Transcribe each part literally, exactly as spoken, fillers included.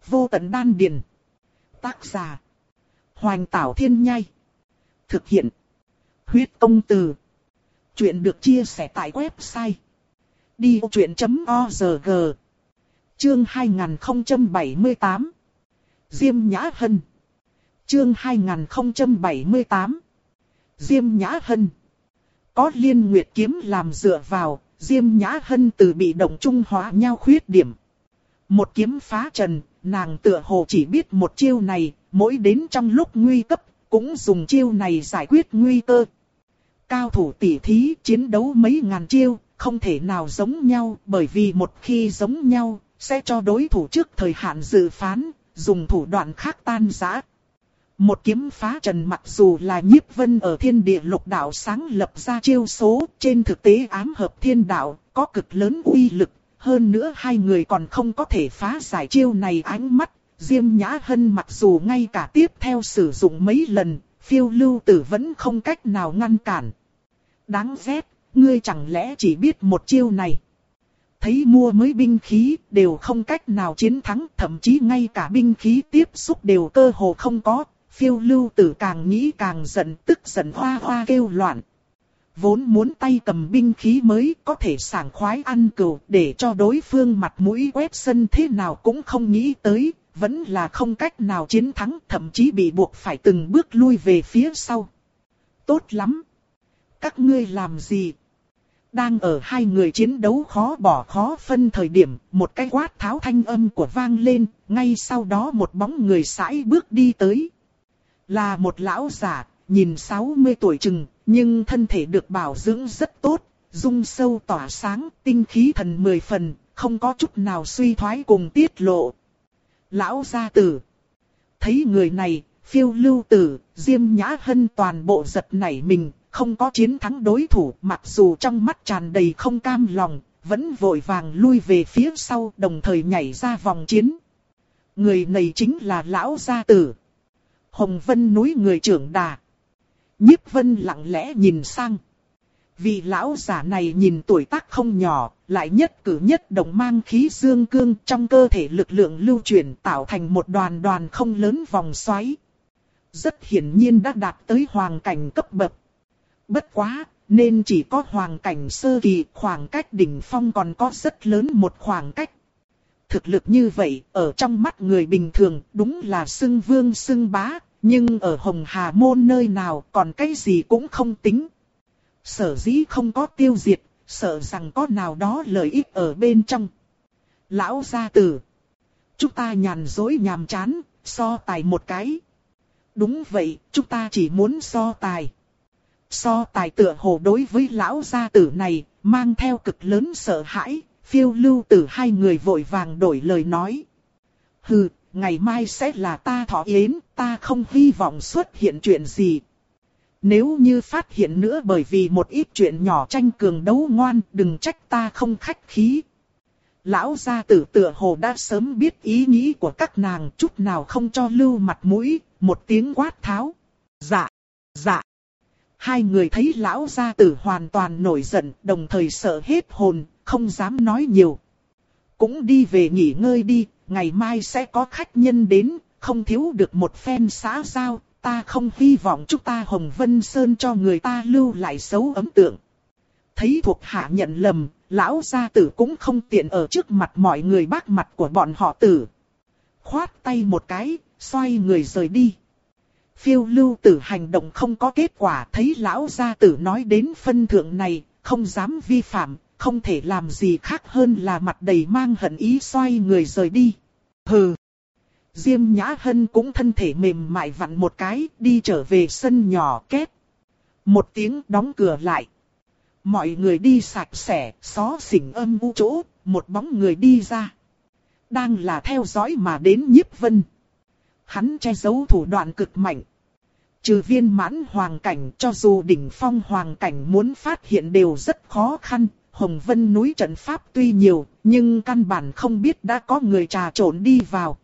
Vô tận đan điền. Tác giả. Hoành Tảo Thiên Nhai. Thực hiện. Huyết Công Từ. Chuyện được chia sẻ tại website đi vô chuyện chấm org. Chương hai nghìn không trăm bảy mươi tám. Diêm Nhã Hân. Chương hai nghìn không trăm bảy mươi tám. Diêm Nhã Hân. Có Liên Nguyệt kiếm làm dựa vào, Diêm Nhã Hân từ bị động trung hóa nhau khuyết điểm. Một kiếm phá trần, nàng tựa hồ chỉ biết một chiêu này, mỗi đến trong lúc nguy cấp, cũng dùng chiêu này giải quyết nguy cơ. Cao thủ tỷ thí chiến đấu mấy ngàn chiêu, không thể nào giống nhau, bởi vì một khi giống nhau, sẽ cho đối thủ trước thời hạn dự phán, dùng thủ đoạn khác tan rã. Một kiếm phá trần mặc dù là Nhiếp Vân ở Thiên Địa Lục Đạo sáng lập ra chiêu số, trên thực tế ám hợp thiên đạo, có cực lớn uy lực. Hơn nữa hai người còn không có thể phá giải chiêu này ánh mắt. Diêm Nhã Hân mặc dù ngay cả tiếp theo sử dụng mấy lần, Phiêu Lưu Tử vẫn không cách nào ngăn cản. Đáng ghét, ngươi chẳng lẽ chỉ biết một chiêu này. Thấy mua mới binh khí đều không cách nào chiến thắng, thậm chí ngay cả binh khí tiếp xúc đều cơ hồ không có. Phiêu Lưu Tử càng nghĩ càng giận, tức giận hoa hoa kêu loạn. Vốn muốn tay cầm binh khí mới có thể sảng khoái ăn cừu để cho đối phương mặt mũi quét sân, thế nào cũng không nghĩ tới, vẫn là không cách nào chiến thắng, thậm chí bị buộc phải từng bước lui về phía sau. Tốt lắm! Các ngươi làm gì? Đang ở hai người chiến đấu khó bỏ khó phân thời điểm, một cái quát tháo thanh âm của vang lên, ngay sau đó một bóng người sải bước đi tới. Là một lão giả, nhìn sáu mươi tuổi chừng, nhưng thân thể được bảo dưỡng rất tốt, dung sâu tỏa sáng, tinh khí thần mười phần, không có chút nào suy thoái cùng tiết lộ. Lão gia tử. Thấy người này, Phiêu Lưu Tử, Diêm Nhã Hân toàn bộ giật nảy mình, không có chiến thắng đối thủ, mặc dù trong mắt tràn đầy không cam lòng, vẫn vội vàng lui về phía sau, đồng thời nhảy ra vòng chiến. Người này chính là lão gia tử. Hồng Vân núi người trưởng đà. Nhiếp Vân lặng lẽ nhìn sang. Vị lão giả này nhìn tuổi tác không nhỏ, lại nhất cử nhất động mang khí dương cương, trong cơ thể lực lượng lưu chuyển tạo thành một đoàn đoàn không lớn vòng xoáy. Rất hiển nhiên đã đạt tới hoàng cảnh cấp bậc. Bất quá, nên chỉ có hoàng cảnh sơ kỳ, khoảng cách đỉnh phong còn có rất lớn một khoảng cách. Thực lực như vậy, ở trong mắt người bình thường, đúng là xưng vương xưng bá, nhưng ở Hồng Hà Môn nơi nào còn cái gì cũng không tính. Sở dĩ không có tiêu diệt, sợ rằng có nào đó lợi ích ở bên trong. Lão gia tử. Chúng ta nhàn dối nhàm chán, so tài một cái. Đúng vậy, chúng ta chỉ muốn so tài. So tài tựa hồ đối với lão gia tử này, mang theo cực lớn sợ hãi, Phiêu Lưu Tử hai người vội vàng đổi lời nói. Hừ, ngày mai sẽ là ta thọ yến, ta không hy vọng xuất hiện chuyện gì. Nếu như phát hiện nữa bởi vì một ít chuyện nhỏ tranh cường đấu ngoan, đừng trách ta không khách khí. Lão gia tử tựa hồ đã sớm biết ý nghĩ của các nàng, chút nào không cho lưu mặt mũi, một tiếng quát tháo. Dạ, dạ. Hai người thấy lão gia tử hoàn toàn nổi giận, đồng thời sợ hết hồn, không dám nói nhiều. Cũng đi về nghỉ ngơi đi, ngày mai sẽ có khách nhân đến, không thiếu được một phen xã giao, ta không hy vọng chúng ta Hồng Vân Sơn cho người ta lưu lại xấu ấn tượng. Thấy thuộc hạ nhận lầm, lão gia tử cũng không tiện ở trước mặt mọi người bác mặt của bọn họ tử. Khoát tay một cái, xoay người rời đi. Phiêu Lưu Tử hành động không có kết quả, thấy lão gia tử nói đến phân thượng này, không dám vi phạm, không thể làm gì khác hơn là mặt đầy mang hận ý xoay người rời đi. Hừ. Diêm Nhã Hân cũng thân thể mềm mại vặn một cái, đi trở về sân nhỏ két. Một tiếng đóng cửa lại. Mọi người đi sạch sẽ, xó xỉnh âm u chỗ, một bóng người đi ra. Đang là theo dõi mà đến Nhiếp Vân. Hắn che giấu thủ đoạn cực mạnh. Trừ viên mãn hoàng cảnh, cho dù đỉnh phong hoàng cảnh muốn phát hiện đều rất khó khăn. Hồng Vân núi trận pháp tuy nhiều, nhưng căn bản không biết đã có người trà trộn đi vào.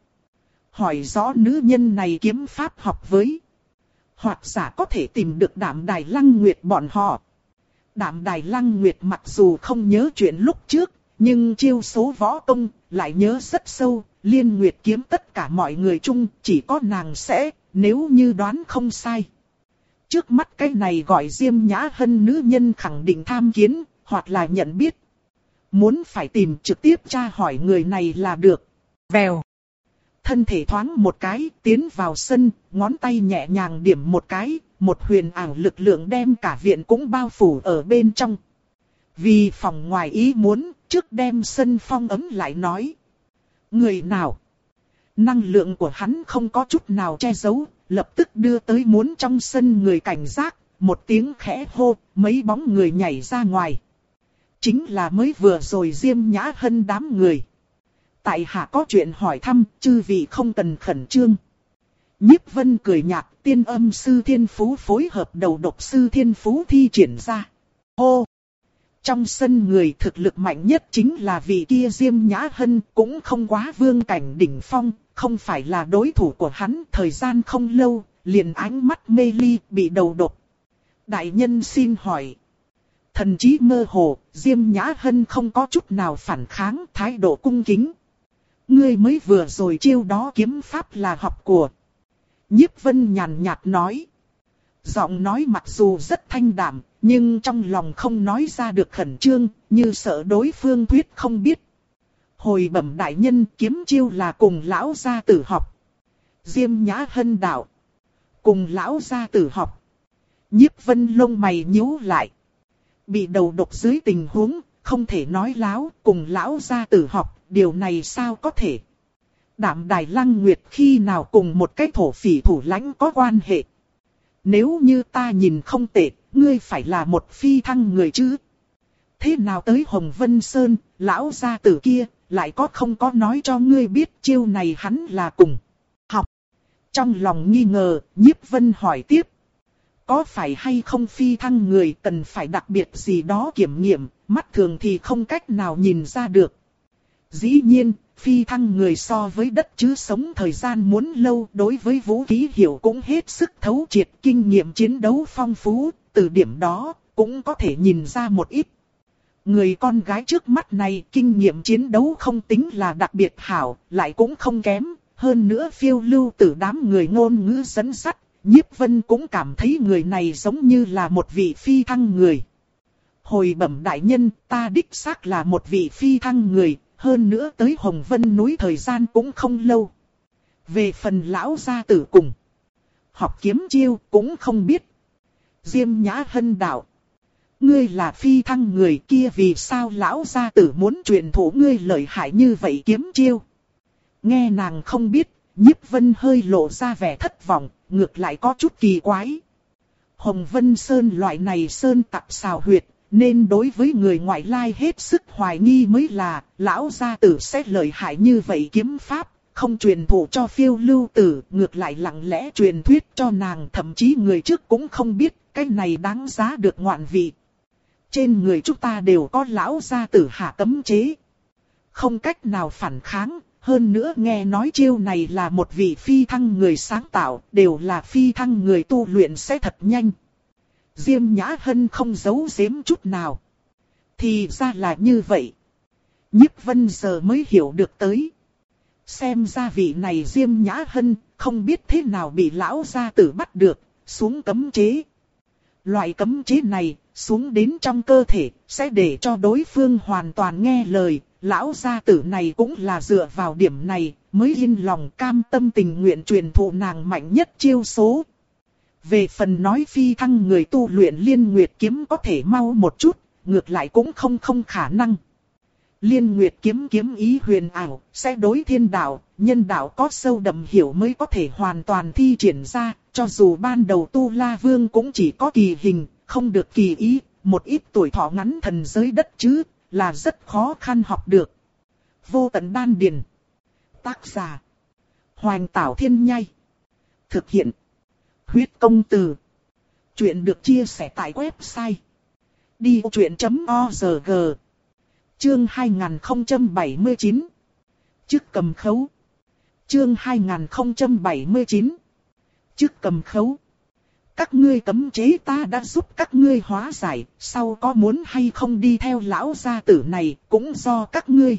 Hỏi rõ nữ nhân này kiếm pháp học với. Hoặc giả có thể tìm được Đạm Đài Lăng Nguyệt bọn họ. Đạm Đài Lăng Nguyệt mặc dù không nhớ chuyện lúc trước, Nhưng chiêu số võ công lại nhớ rất sâu, Liên Nguyệt kiếm tất cả mọi người chung chỉ có nàng sẽ, nếu như đoán không sai. Trước mắt cái này gọi Diêm Nhã Hân nữ nhân khẳng định tham kiến, hoặc là nhận biết. Muốn phải tìm trực tiếp tra hỏi người này là được. Vèo. Thân thể thoáng một cái, tiến vào sân, ngón tay nhẹ nhàng điểm một cái, một huyền ảo lực lượng đem cả viện cũng bao phủ ở bên trong. Vì phòng ngoài ý muốn, trước đem sân phong ấm lại nói. Người nào? Năng lượng của hắn không có chút nào che giấu, lập tức đưa tới muốn trong sân người cảnh giác, một tiếng khẽ hô, mấy bóng người nhảy ra ngoài. Chính là mới vừa rồi Diêm Nhã Hân đám người. Tại hạ có chuyện hỏi thăm, chư vị không cần khẩn trương. Nhiếp Vân cười nhạt, tiên âm sư thiên phú phối hợp đầu độc sư thiên phú thi triển ra. Hô! Trong sân người thực lực mạnh nhất chính là vị kia Diêm Nhã Hân, cũng không quá vương cảnh đỉnh phong, không phải là đối thủ của hắn. Thời gian không lâu, liền ánh mắt mê ly, bị đầu độc. Đại nhân xin hỏi. Thần trí mơ hồ, Diêm Nhã Hân không có chút nào phản kháng, thái độ cung kính. Ngươi mới vừa rồi chiêu đó kiếm pháp là học của. Nhiếp Vân nhàn nhạt nói. Giọng nói mặc dù rất thanh đạm, nhưng trong lòng không nói ra được khẩn trương, như sợ đối phương thuyết không biết. Hồi bẩm đại nhân, kiếm chiêu là cùng lão gia tử học. Diêm Nhã Hân đạo. Cùng lão gia tử học. Nhiếp Vân lông mày nhíu lại. Bị đầu độc dưới tình huống, không thể nói láo, cùng lão gia tử học, điều này sao có thể. Đạm Đài Lăng Nguyệt khi nào cùng một cái thổ phỉ thủ lãnh có quan hệ. Nếu như ta nhìn không tệ, ngươi phải là một phi thăng người chứ. Thế nào tới Hồng Vân Sơn, lão gia tử kia, lại có không có nói cho ngươi biết chiêu này hắn là cùng học. Trong lòng nghi ngờ, Nhiếp Vân hỏi tiếp. Có phải hay không phi thăng người cần phải đặc biệt gì đó kiểm nghiệm, mắt thường thì không cách nào nhìn ra được. Dĩ nhiên, phi thăng người so với đất chứ sống thời gian muốn lâu, đối với vũ khí hiểu cũng hết sức thấu triệt, kinh nghiệm chiến đấu phong phú, từ điểm đó cũng có thể nhìn ra một ít. Người con gái trước mắt này kinh nghiệm chiến đấu không tính là đặc biệt hảo, lại cũng không kém, hơn nữa phiêu lưu từ đám người ngôn ngữ dẫn dắt, Nhiếp Vân cũng cảm thấy người này giống như là một vị phi thăng người. Hồi bẩm đại nhân, ta đích xác là một vị phi thăng người, hơn nữa tới Hồng Vân núi thời gian cũng không lâu. Về phần lão gia tử cùng học kiếm chiêu cũng không biết. Diêm Nhã Hân đạo. Ngươi là phi thăng người kia, vì sao lão gia tử muốn truyền thụ ngươi lợi hại như vậy kiếm chiêu? Nghe nàng không biết, Nhiếp Vân hơi lộ ra vẻ thất vọng, ngược lại có chút kỳ quái. Hồng Vân Sơn loại này sơn tặc xào huyệt, nên đối với người ngoại lai hết sức hoài nghi mới là, lão gia tử sẽ lợi hại như vậy kiếm pháp, không truyền thụ cho phiêu lưu tử, ngược lại lặng lẽ truyền thuyết cho nàng, thậm chí người trước cũng không biết, cái này đáng giá được ngoạn vị. Trên người chúng ta đều có lão gia tử hạ cấm chế, không cách nào phản kháng. Hơn nữa nghe nói chiêu này là một vị phi thăng người sáng tạo, đều là phi thăng người tu luyện sẽ thật nhanh. Diêm Nhã Hân không giấu giếm chút nào. Thì ra là như vậy. Nhiếp Vân giờ mới hiểu được tới. Xem ra vị này Diêm Nhã Hân không biết thế nào bị lão gia tử bắt được, xuống cấm chế. Loại cấm chế này, xuống đến trong cơ thể, sẽ để cho đối phương hoàn toàn nghe lời. Lão gia tử này cũng là dựa vào điểm này, mới yên lòng cam tâm tình nguyện truyền thụ nàng mạnh nhất chiêu số. Về phần nói phi thăng người tu luyện Liên Nguyệt kiếm có thể mau một chút, ngược lại cũng không không khả năng. Liên Nguyệt kiếm kiếm ý huyền ảo, sẽ đối thiên đạo, nhân đạo có sâu đậm hiểu mới có thể hoàn toàn thi triển ra, cho dù ban đầu Tu La Vương cũng chỉ có kỳ hình, không được kỳ ý, một ít tuổi thọ ngắn thần giới đất chứ, là rất khó khăn học được. Vô tận đan điền. Tác giả Hoành Tảo Thiên Nhai. Thực hiện Huyết Công Từ. Chuyện được chia sẻ tại website đi vô chuyện chấm org. Chương hai nghìn không trăm bảy mươi chín. Chức cầm khấu. Chương hai nghìn không trăm bảy mươi chín. Chức cầm khấu. Các ngươi cấm chế ta đã giúp các ngươi hóa giải, sau có muốn hay không đi theo lão gia tử này cũng do các ngươi.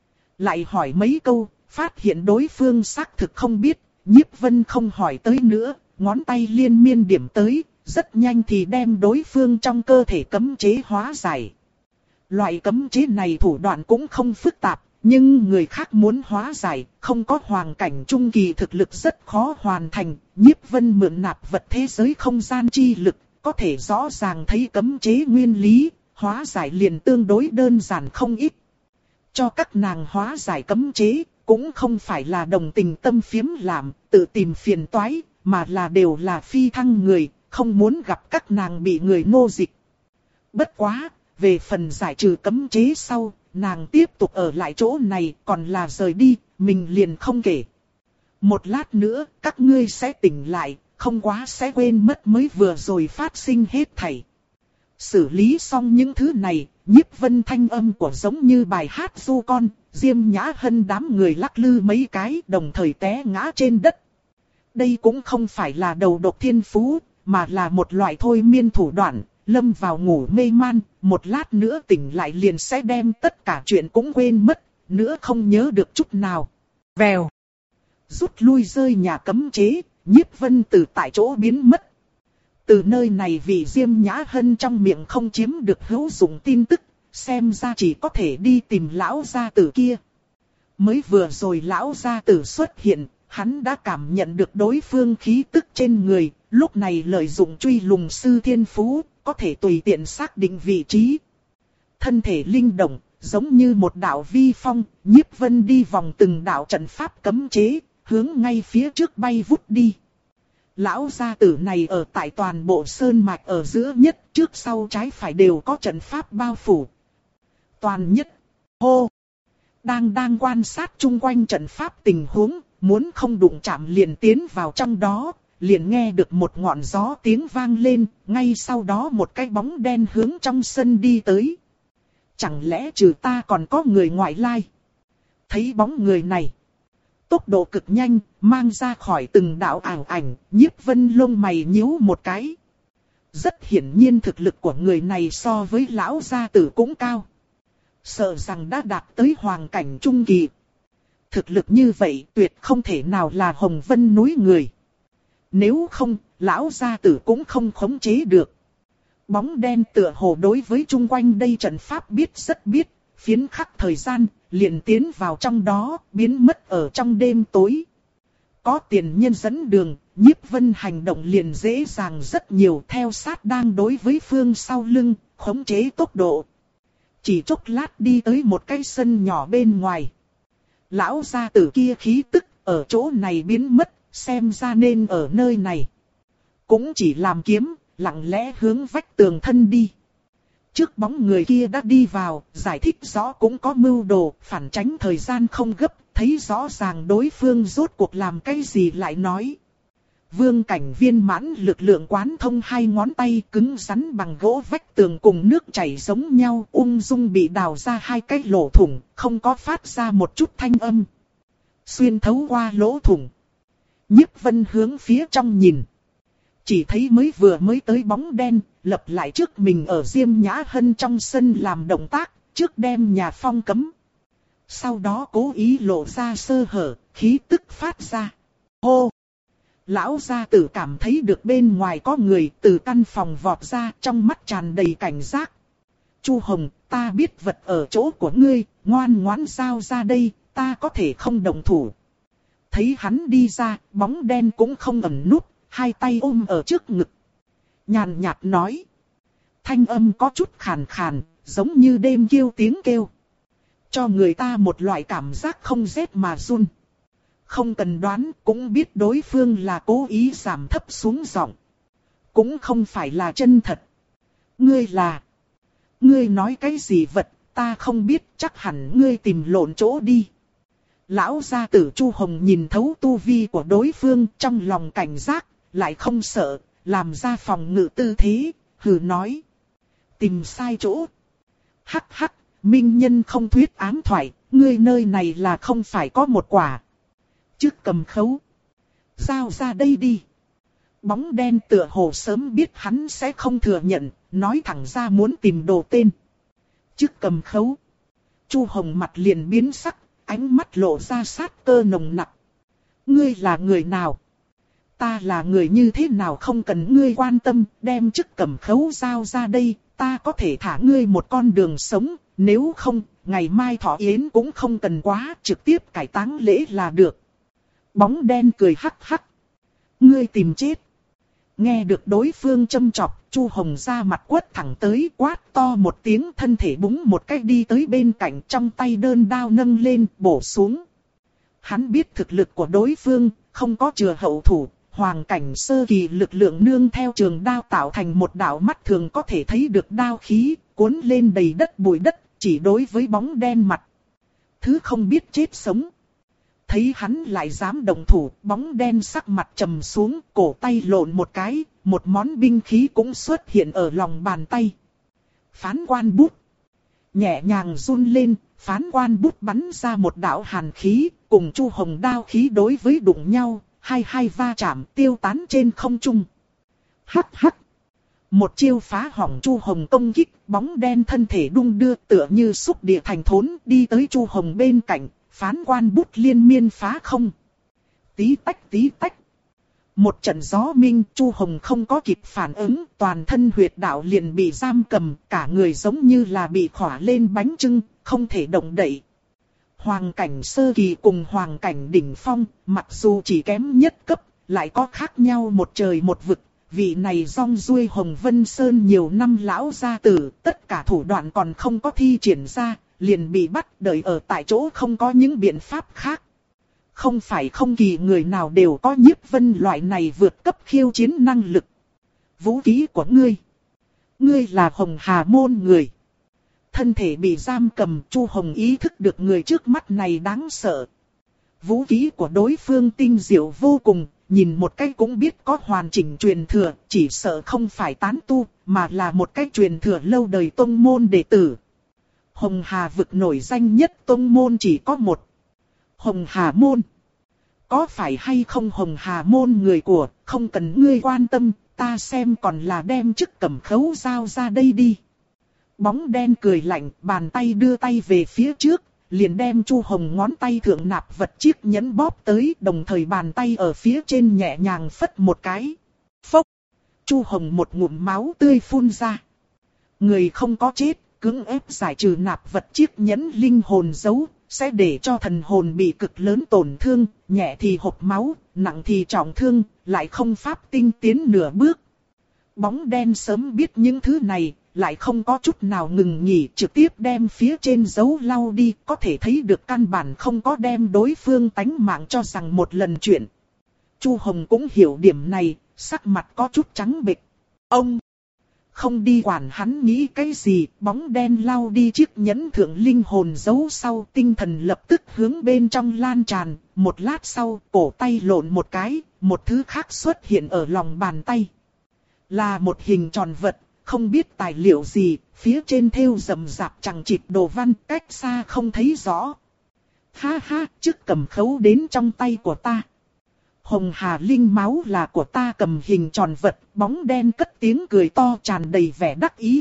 Lại hỏi mấy câu, phát hiện đối phương xác thực không biết, Nhiếp Vân không hỏi tới nữa, ngón tay liên miên điểm tới, rất nhanh thì đem đối phương trong cơ thể cấm chế hóa giải. Loại cấm chế này thủ đoạn cũng không phức tạp, nhưng người khác muốn hóa giải, không có hoàng cảnh trung kỳ thực lực rất khó hoàn thành. Nhiếp Vân mượn nạp vật thế giới không gian chi lực, có thể rõ ràng thấy cấm chế nguyên lý, hóa giải liền tương đối đơn giản không ít. Cho các nàng hóa giải cấm chế, cũng không phải là đồng tình tâm phiếm làm, tự tìm phiền toái, mà là đều là phi thăng người, không muốn gặp các nàng bị người nô dịch. Bất quá, về phần giải trừ cấm chế sau, nàng tiếp tục ở lại chỗ này, còn là rời đi, mình liền không kể. Một lát nữa, các ngươi sẽ tỉnh lại, không quá sẽ quên mất mới vừa rồi phát sinh hết thảy. Xử lý xong những thứ này, Nhiếp Vân thanh âm của giống như bài hát du con, Diêm Nhã Hân đám người lắc lư mấy cái đồng thời té ngã trên đất. Đây cũng không phải là đầu độc thiên phú, mà là một loại thôi miên thủ đoạn, lâm vào ngủ mê man, một lát nữa tỉnh lại liền sẽ đem tất cả chuyện cũng quên mất, nữa không nhớ được chút nào. Vèo. Rút lui rơi nhà cấm chế, Nhiếp Vân từ tại chỗ biến mất. Từ nơi này vì Diêm Nhã Hân trong miệng không chiếm được hữu dụng tin tức, xem ra chỉ có thể đi tìm lão gia tử kia. Mới vừa rồi lão gia tử xuất hiện, hắn đã cảm nhận được đối phương khí tức trên người, lúc này lợi dụng truy lùng sư thiên phú, có thể tùy tiện xác định vị trí. Thân thể linh động, giống như một đạo vi phong, Nhiếp Vân đi vòng từng đạo trận pháp cấm chế, hướng ngay phía trước bay vút đi. Lão gia tử này ở tại toàn bộ sơn mạch ở giữa nhất, trước sau trái phải đều có trận pháp bao phủ. Toàn nhất, hô, đang đang quan sát chung quanh trận pháp tình huống, muốn không đụng chạm liền tiến vào trong đó, liền nghe được một ngọn gió tiếng vang lên, ngay sau đó một cái bóng đen hướng trong sân đi tới. Chẳng lẽ trừ ta còn có người ngoại lai? Thấy bóng người này, tốc độ cực nhanh, mang ra khỏi từng đạo ảo ảnh, Nhiếp Vân lông mày nhíu một cái. Rất hiển nhiên thực lực của người này so với lão gia tử cũng cao. Sợ rằng đã đạt tới hoàng cảnh trung kỳ. Thực lực như vậy tuyệt không thể nào là Hồng Vân núi người. Nếu không, lão gia tử cũng không khống chế được. Bóng đen tựa hồ đối với chung quanh đây trận pháp biết rất biết, phiến khắc thời gian, liền tiến vào trong đó, biến mất ở trong đêm tối. Có tiền nhân dẫn đường, Nhiếp Vân hành động liền dễ dàng rất nhiều, theo sát đang đối với phương sau lưng, khống chế tốc độ. Chỉ chốc lát đi tới một cái sân nhỏ bên ngoài. Lão gia tử kia khí tức ở chỗ này biến mất, xem ra nên ở nơi này. Cũng chỉ làm kiếm, lặng lẽ hướng vách tường thân đi. Trước bóng người kia đã đi vào, giải thích rõ cũng có mưu đồ, phản tránh thời gian không gấp, thấy rõ ràng đối phương rốt cuộc làm cái gì lại nói. Vương cảnh viên mãn lực lượng quán thông hai ngón tay cứng rắn bằng gỗ vách tường cùng nước chảy giống nhau, ung dung bị đào ra hai cái lỗ thủng, không có phát ra một chút thanh âm. Xuyên thấu qua lỗ thủng, Nhiếp Vân hướng phía trong nhìn. Chỉ thấy mới vừa mới tới bóng đen, lập lại trước mình ở Diêm Nhã Hân trong sân làm động tác, trước đem nhà phong cấm. Sau đó cố ý lộ ra sơ hở, khí tức phát ra. Hô! Lão gia tử cảm thấy được bên ngoài có người từ căn phòng vọt ra, trong mắt tràn đầy cảnh giác. Chu Hồng, ta biết vật ở chỗ của ngươi, ngoan ngoãn giao ra đây, ta có thể không động thủ. Thấy hắn đi ra, bóng đen cũng không ẩn núp, hai tay ôm ở trước ngực. Nhàn nhạt nói. Thanh âm có chút khàn khàn, giống như đêm kêu tiếng kêu. Cho người ta một loại cảm giác không rét mà run. Không cần đoán cũng biết đối phương là cố ý giảm thấp xuống giọng. Cũng không phải là chân thật. Ngươi là... Ngươi nói cái gì vật, ta không biết, chắc hẳn ngươi tìm lộn chỗ đi. Lão gia tử Chu Hồng nhìn thấu tu vi của đối phương, trong lòng cảnh giác, lại không sợ, làm ra phòng ngự tư thế, hừ nói. Tìm sai chỗ. Hắc hắc, minh nhân không thuyết ám thoại, ngươi nơi này là không phải có một quả. Trước cầm khấu. Giao ra đây đi. bóng đen tựa hồ sớm biết hắn sẽ không thừa nhận, nói thẳng ra muốn tìm đồ tên. Chức cầm khấu. Chu Hồng mặt liền biến sắc, ánh mắt lộ ra sát cơ nồng nặc. Ngươi là người nào? Ta là người như thế nào không cần ngươi quan tâm, đem chức cầm khấu giao ra đây, ta có thể thả ngươi một con đường sống, nếu không, ngày mai thọ yến cũng không cần quá, trực tiếp cải táng lễ là được. Bóng đen cười hắc hắc. Ngươi tìm chết. Nghe được đối phương châm chọc, Chu Hồng ra mặt quất thẳng tới, quát to một tiếng, thân thể búng một cách đi tới bên cạnh, trong tay đơn đao nâng lên, bổ xuống. Hắn biết thực lực của đối phương, không có chừa hậu thủ, hoàng cảnh sơ kỳ lực lượng nương theo trường đao tạo thành một đạo mắt thường có thể thấy được đao khí, cuốn lên đầy đất bụi đất, chỉ đối với bóng đen mặt. Thứ không biết chết sống. Thấy hắn lại dám động thủ, bóng đen sắc mặt trầm xuống, cổ tay lộn một cái, một món binh khí cũng xuất hiện ở lòng bàn tay. Phán quan bút. Nhẹ nhàng run lên, phán quan bút bắn ra một đạo hàn khí, cùng Chu Hồng đao khí đối với đụng nhau, hai hai va chạm tiêu tán trên không trung. Hắc hắc. Một chiêu phá hỏng Chu Hồng công kích, bóng đen thân thể đung đưa tựa như xúc địa thành thốn đi tới Chu Hồng bên cạnh. Phán quan bút liên miên phá không. Tí tách tí tách. Một trận gió minh, Chu Hồng không có kịp phản ứng, toàn thân huyệt đạo liền bị giam cầm, cả người giống như là bị khỏa lên bánh chưng, không thể động đậy. Hoàng cảnh sơ kỳ cùng hoàng cảnh đỉnh phong, mặc dù chỉ kém nhất cấp, lại có khác nhau một trời một vực. Vị này rong ruôi Hồng Vân Sơn nhiều năm lão gia tử, tất cả thủ đoạn còn không có thi triển ra. Liền bị bắt đợi ở tại chỗ không có những biện pháp khác. Không phải không kỳ người nào đều có nhiếp vân loại này vượt cấp khiêu chiến năng lực. Vũ khí của ngươi. Ngươi là Hồng Hà môn người. Thân thể bị giam cầm, Chu Hồng ý thức được người trước mắt này đáng sợ. Vũ khí của đối phương tinh diệu vô cùng, nhìn một cái cũng biết có hoàn chỉnh truyền thừa, chỉ sợ không phải tán tu, mà là một cái truyền thừa lâu đời tông môn đệ tử. Hồng Hà vực nổi danh nhất tông môn chỉ có một. Hồng Hà môn. Có phải hay không Hồng Hà môn người của, không cần ngươi quan tâm, ta xem còn là đem chức cầm khấu giao ra đây đi. Bóng đen cười lạnh, bàn tay đưa tay về phía trước, liền đem Chu Hồng ngón tay thượng nạp vật chiếc nhẫn bóp tới, đồng thời bàn tay ở phía trên nhẹ nhàng phất một cái. Phốc. Chu Hồng một ngụm máu tươi phun ra. Người không có chết. Cưỡng ép giải trừ nạp vật chiếc nhẫn linh hồn giấu, sẽ để cho thần hồn bị cực lớn tổn thương, nhẹ thì hộc máu, nặng thì trọng thương, lại không pháp tinh tiến nửa bước. Bóng đen sớm biết những thứ này, lại không có chút nào ngừng nghỉ, trực tiếp đem phía trên dấu lau đi, có thể thấy được căn bản không có đem đối phương tánh mạng cho rằng một lần chuyện. Chu Hồng cũng hiểu điểm này, sắc mặt có chút trắng bệch. Ông không đi quản hắn nghĩ cái gì, bóng đen lau đi chiếc nhẫn thượng linh hồn giấu sau, tinh thần lập tức hướng bên trong lan tràn, một lát sau, cổ tay lộn một cái, một thứ khác xuất hiện ở lòng bàn tay. Là một hình tròn vật, không biết tài liệu gì, phía trên thêu rậm rạp chằng chịt đồ văn, cách xa không thấy rõ. Ha ha, chức cầm khấu đến trong tay của ta. Hồng Hà linh máu là của ta cầm hình tròn vật, bóng đen cất tiếng cười to tràn đầy vẻ đắc ý.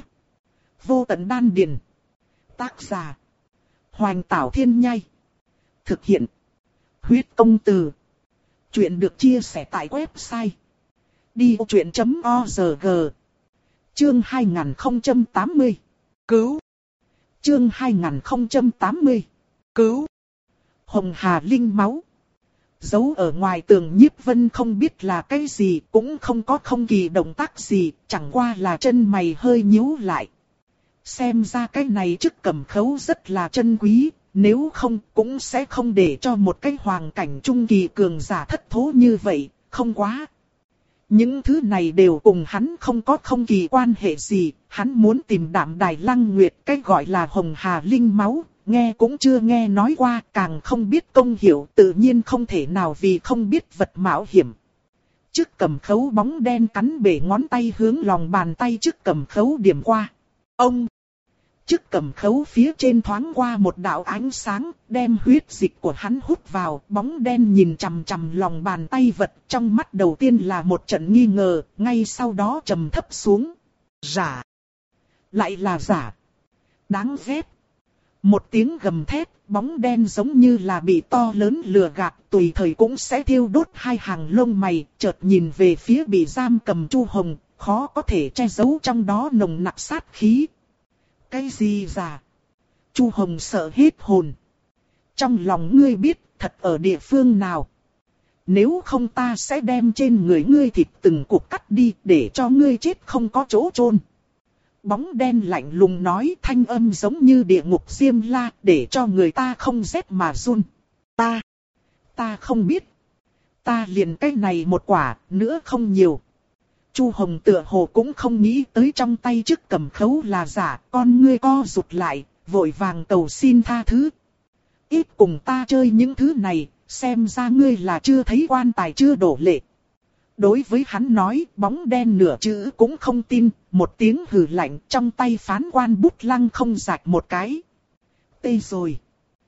Vô tận đan điền. Tác giả. Hoành Tảo Thiên Nhai. Thực hiện. Huyết Công Từ. Chuyện được chia sẻ tại website. đi ô chuyện chấm org. Chương hai nghìn không trăm tám mươi. Cứu. Chương hai nghìn không trăm tám mươi. Cứu. Hồng Hà linh máu. Giấu ở ngoài tường Nhiếp Vân không biết là cái gì, cũng không có không kỳ động tác gì, chẳng qua là chân mày hơi nhíu lại. Xem ra cái này chức cầm khấu rất là chân quý, nếu không cũng sẽ không để cho một cái hoàng cảnh trung kỳ cường giả thất thố như vậy, không quá. Những thứ này đều cùng hắn không có không kỳ quan hệ gì, hắn muốn tìm Đạm Đài Lăng Nguyệt, cái gọi là Hồng Hà linh máu. Nghe cũng chưa nghe nói qua, càng không biết công hiệu, tự nhiên không thể nào vì không biết vật mạo hiểm. Chức cầm khấu bóng đen cắn bể ngón tay hướng lòng bàn tay chức cầm khấu điểm qua. Ông! Trước cầm khấu phía trên thoáng qua một đạo ánh sáng, đem huyết dịch của hắn hút vào, bóng đen nhìn chằm chằm lòng bàn tay vật, trong mắt đầu tiên là một trận nghi ngờ, ngay sau đó trầm thấp xuống. Giả! Lại là giả! Đáng ghét! Một tiếng gầm thét, bóng đen giống như là bị to lớn lừa gạt, tùy thời cũng sẽ thiêu đốt hai hàng lông mày, chợt nhìn về phía bị giam cầm Chu Hồng, khó có thể che giấu trong đó nồng nặc sát khí. Cái gì giả? Chu Hồng sợ hết hồn. Trong lòng ngươi biết, thật ở địa phương nào? Nếu không ta sẽ đem trên người ngươi thịt từng cục cắt đi, để cho ngươi chết không có chỗ chôn. Bóng đen lạnh lùng nói, thanh âm giống như địa ngục Diêm La, để cho người ta không rét mà run. Ta, ta không biết. Ta liền cái này một quả, nữa không nhiều. Chu Hồng tựa hồ cũng không nghĩ tới trong tay trước cầm khấu là giả, con ngươi co rụt lại, vội vàng cầu xin tha thứ. Ít cùng ta chơi những thứ này, xem ra ngươi là chưa thấy quan tài chưa đổ lệ. Đối với hắn nói, bóng đen nửa chữ cũng không tin, một tiếng hừ lạnh trong tay phán quan bút lăng không rạch một cái. Tê rồi.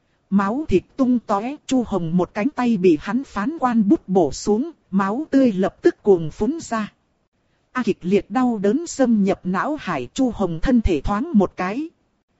Máu thịt tung tóe, Chu Hồng một cánh tay bị hắn phán quan bút bổ xuống, máu tươi lập tức cuồng phún ra. A kịch liệt đau đớn xâm nhập não hải, Chu Hồng thân thể thoáng một cái.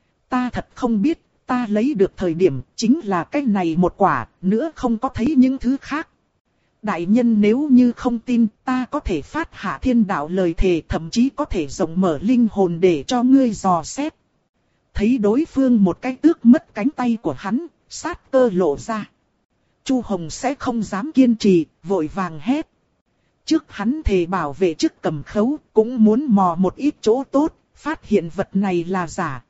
Ta thật không biết, ta lấy được thời điểm chính là cái này một quả, nữa không có thấy những thứ khác. Đại nhân nếu như không tin, ta có thể phát hạ thiên đạo lời thề, thậm chí có thể rộng mở linh hồn để cho ngươi dò xét. Thấy đối phương một cái tước mất cánh tay của hắn, sát cơ lộ ra. Chu Hồng sẽ không dám kiên trì, vội vàng hét. Trước hắn thề bảo vệ chức cầm khấu, cũng muốn mò một ít chỗ tốt, phát hiện vật này là giả.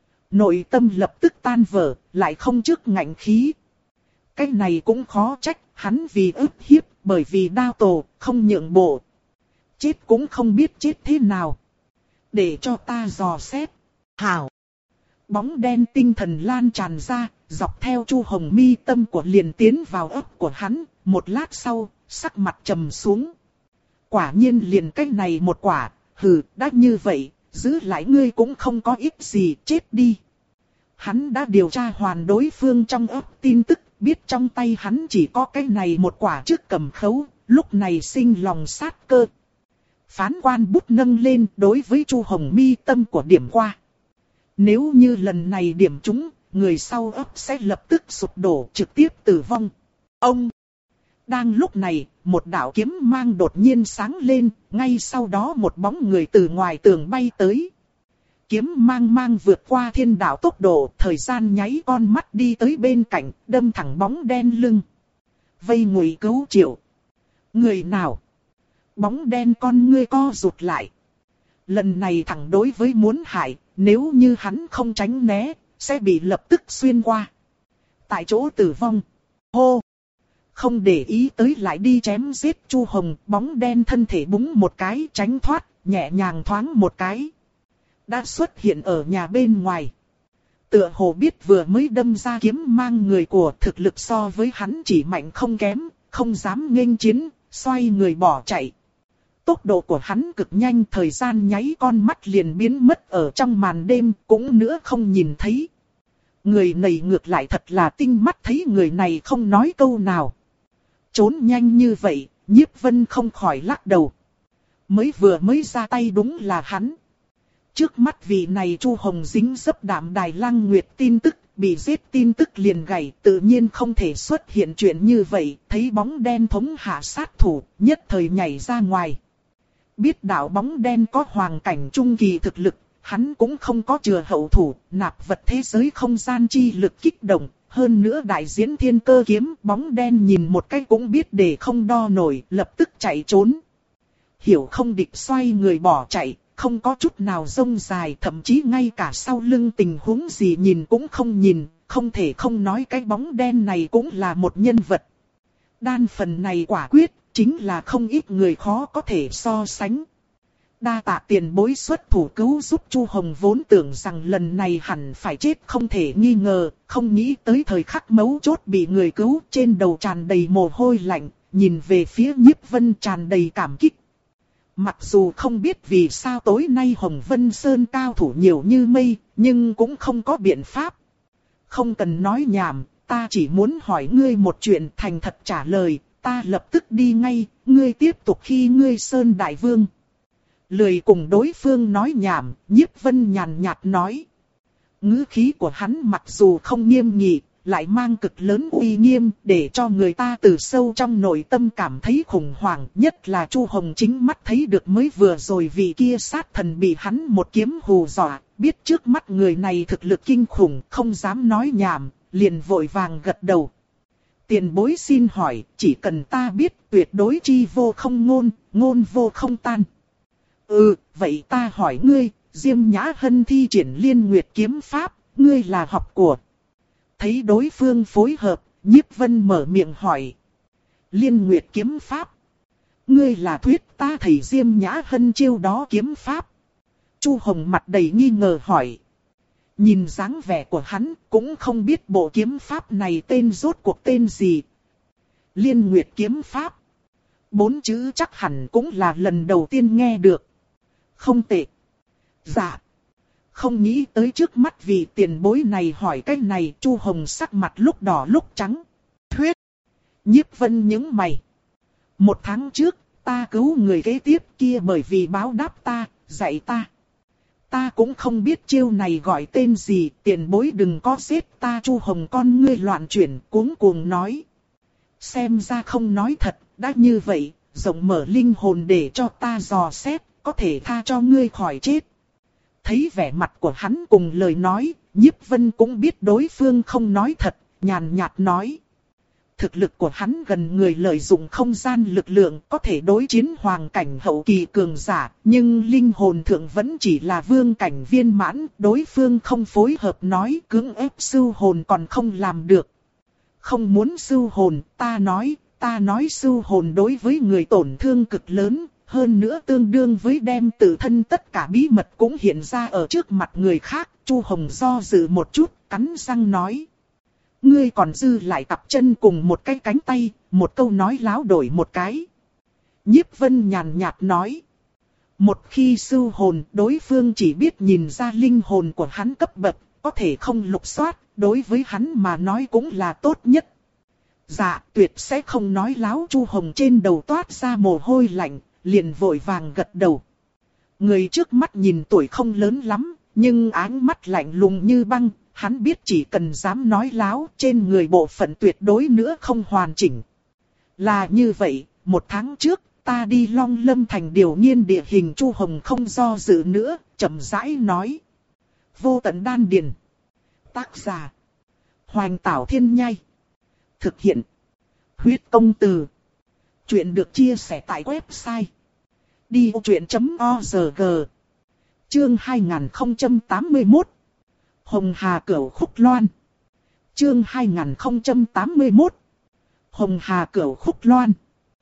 Nội tâm lập tức tan vỡ, lại không trước ngạnh khí. Cái này cũng khó trách, hắn vì ức hiếp, bởi vì đao tổ, không nhượng bộ. Chết cũng không biết chết thế nào. Để cho ta dò xét. Hảo. Bóng đen tinh thần lan tràn ra, dọc theo Chu Hồng mi tâm của liền tiến vào ấp của hắn, một lát sau, sắc mặt trầm xuống. Quả nhiên liền cái này một quả, hừ, đã như vậy, giữ lại ngươi cũng không có ích gì, chết đi. Hắn đã điều tra hoàn đối phương trong ấp tin tức, biết trong tay hắn chỉ có cái này một quả trước cầm khấu, lúc này sinh lòng sát cơ. Phán quan bút nâng lên đối với Chu Hồng mi tâm của điểm qua. Nếu như lần này điểm trúng, người sau ấp sẽ lập tức sụp đổ trực tiếp tử vong. Ông! Đang lúc này, một đạo kiếm mang đột nhiên sáng lên, ngay sau đó một bóng người từ ngoài tường bay tới. Kiếm mang mang vượt qua thiên đạo tốc độ, thời gian nháy con mắt đi tới bên cạnh, đâm thẳng bóng đen lưng. Vây ngụy cứu triệu. Người nào? Bóng đen con ngươi co rụt lại. Lần này thẳng đối với muốn hại, nếu như hắn không tránh né, sẽ bị lập tức xuyên qua. Tại chỗ tử vong. Hô! Không để ý tới lại đi chém giết Chu Hồng, bóng đen thân thể búng một cái tránh thoát, nhẹ nhàng thoáng một cái. Đã xuất hiện ở nhà bên ngoài. Tựa hồ biết vừa mới đâm ra kiếm mang người của thực lực so với hắn chỉ mạnh không kém, không dám nghênh chiến, xoay người bỏ chạy. Tốc độ của hắn cực nhanh, thời gian nháy con mắt liền biến mất ở trong màn đêm, cũng nữa không nhìn thấy. Người này ngược lại thật là tinh mắt, thấy người này không nói câu nào. Trốn nhanh như vậy, Nhiếp Vân không khỏi lắc đầu. Mới vừa mới ra tay đúng là hắn. Trước mắt vị này Chu Hồng dính dấp Đạm Đài Lăng Nguyệt tin tức, bị giết tin tức liền gảy, tự nhiên không thể xuất hiện chuyện như vậy, thấy bóng đen thống hạ sát thủ, nhất thời nhảy ra ngoài. Biết đạo bóng đen có hoàng cảnh trung kỳ thực lực, hắn cũng không có chừa hậu thủ, nạp vật thế giới không gian chi lực kích động, hơn nữa đại diễn thiên cơ kiếm, bóng đen nhìn một cái cũng biết để không đo nổi, lập tức chạy trốn. Hiểu không địch xoay người bỏ chạy, không có chút nào rông dài, thậm chí ngay cả sau lưng tình huống gì nhìn cũng không nhìn, không thể không nói cái bóng đen này cũng là một nhân vật. Đan phần này quả quyết, chính là không ít người khó có thể so sánh. Đa tạ tiền bối xuất thủ cứu giúp Chu Hồng, vốn tưởng rằng lần này hẳn phải chết không thể nghi ngờ, không nghĩ tới thời khắc mấu chốt bị người cứu, trên đầu tràn đầy mồ hôi lạnh, nhìn về phía Nhiếp Vân tràn đầy cảm kích. Mặc dù không biết vì sao tối nay Hồng Vân Sơn cao thủ nhiều như mây, nhưng cũng không có biện pháp. Không cần nói nhảm, ta chỉ muốn hỏi ngươi một chuyện, thành thật trả lời, ta lập tức đi ngay, ngươi tiếp tục khi ngươi Sơn Đại Vương. Lười cùng đối phương nói nhảm, Nhiếp Vân nhàn nhạt nói. Ngữ khí của hắn mặc dù không nghiêm nghị, lại mang cực lớn uy nghiêm, để cho người ta từ sâu trong nội tâm cảm thấy khủng hoảng. Nhất là Chu Hồng chính mắt thấy được mới vừa rồi vị kia sát thần bị hắn một kiếm hù dọa, biết trước mắt người này thực lực kinh khủng, không dám nói nhảm, liền vội vàng gật đầu. Tiền bối xin hỏi, chỉ cần ta biết, tuyệt đối chi vô không ngôn, ngôn vô không tan. Ừ, vậy ta hỏi ngươi, Diêm Nhã Hân thi triển Liên Nguyệt kiếm pháp, ngươi là học của. Thấy đối phương phối hợp, Nhiếp Vân mở miệng hỏi. Liên Nguyệt kiếm pháp. Ngươi là thuyết ta thầy Diêm Nhã Hân chiêu đó kiếm pháp. Chu Hồng mặt đầy nghi ngờ hỏi. Nhìn dáng vẻ của hắn, cũng không biết bộ kiếm pháp này tên rốt cuộc tên gì. Liên Nguyệt kiếm pháp. Bốn chữ chắc hẳn cũng là lần đầu tiên nghe được. Không tệ. Dạ. Không nghĩ tới trước mắt vì tiền bối này hỏi cái này, Chu Hồng sắc mặt lúc đỏ lúc trắng. Thuyết. Nhiếp Vân nhướng mày. Một tháng trước, ta cứu người kế tiếp kia bởi vì báo đáp ta, dạy ta. Ta cũng không biết chiêu này gọi tên gì, tiền bối đừng có giết ta. Chu Hồng con ngươi loạn chuyển, cuống cuồng nói. Xem ra không nói thật, đã như vậy, rộng mở linh hồn để cho ta dò xét, có thể tha cho ngươi khỏi chết. Thấy vẻ mặt của hắn cùng lời nói, Nhiếp Vân cũng biết đối phương không nói thật, nhàn nhạt nói. Thực lực của hắn gần người lợi dụng không gian lực lượng có thể đối chiến hoàng cảnh hậu kỳ cường giả, nhưng linh hồn thượng vẫn chỉ là vương cảnh viên mãn, đối phương không phối hợp nói cưỡng ép sưu hồn còn không làm được. Không muốn sưu hồn, ta nói, ta nói sưu hồn đối với người tổn thương cực lớn. Hơn nữa tương đương với đem tự thân tất cả bí mật cũng hiện ra ở trước mặt người khác. Chu Hồng do dự một chút, cắn răng nói. Ngươi còn dư lại cặp chân cùng một cái cánh tay, một câu nói láo đổi một cái. Nhiếp Vân nhàn nhạt nói. Một khi sưu hồn, đối phương chỉ biết nhìn ra linh hồn của hắn cấp bậc, có thể không lục soát, đối với hắn mà nói cũng là tốt nhất. Dạ, tuyệt sẽ không nói láo. Chu Hồng trên đầu toát ra mồ hôi lạnh. Liền vội vàng gật đầu. Người trước mắt nhìn tuổi không lớn lắm, nhưng áng mắt lạnh lùng như băng, hắn biết chỉ cần dám nói láo, trên người bộ phận tuyệt đối nữa không hoàn chỉnh. Là như vậy, một tháng trước, ta đi Long Lâm thành điều nghiên địa hình. Chu Hồng không do dự nữa, chậm rãi nói. Vô tận đan điền. Tác giả. Hoành Tảo Thiên Nhai. Thực hiện. Huyết Công Từ. Chuyện được chia sẻ tại website đi ô chuyện chấm org. Chương hai nghìn không trăm tám mươi mốt. Hồng Hà Cửu Khúc Loan. Chương hai nghìn không trăm tám mươi mốt. Hồng Hà Cửu Khúc Loan.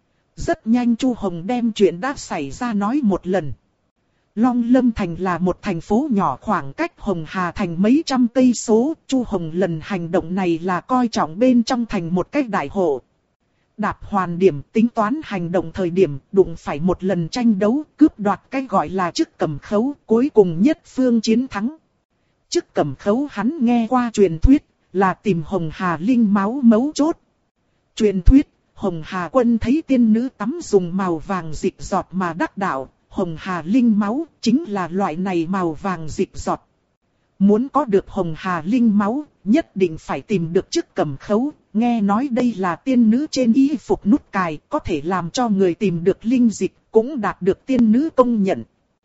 Rất nhanh Chu Hồng đem chuyện đã xảy ra nói một lần. Long Lâm Thành là một thành phố nhỏ khoảng cách Hồng Hà Thành mấy trăm cây số. Chu Hồng lần hành động này là coi trọng bên trong thành một cách đại hộ. Đạp hoàn điểm tính toán hành động thời điểm đụng phải một lần tranh đấu cướp đoạt cái gọi là chức cầm khấu, cuối cùng nhất phương chiến thắng. Chức cầm khấu hắn nghe qua truyền thuyết là tìm Hồng Hà Linh máu mấu chốt. Truyền thuyết, Hồng Hà Quân thấy tiên nữ tắm dùng màu vàng dịch giọt mà đắc đạo, Hồng Hà Linh máu chính là loại này màu vàng dịch giọt. Muốn có được Hồng Hà Linh máu, nhất định phải tìm được chức cầm khấu. Nghe nói đây là tiên nữ trên y phục nút cài, có thể làm cho người tìm được linh dịch, cũng đạt được tiên nữ công nhận.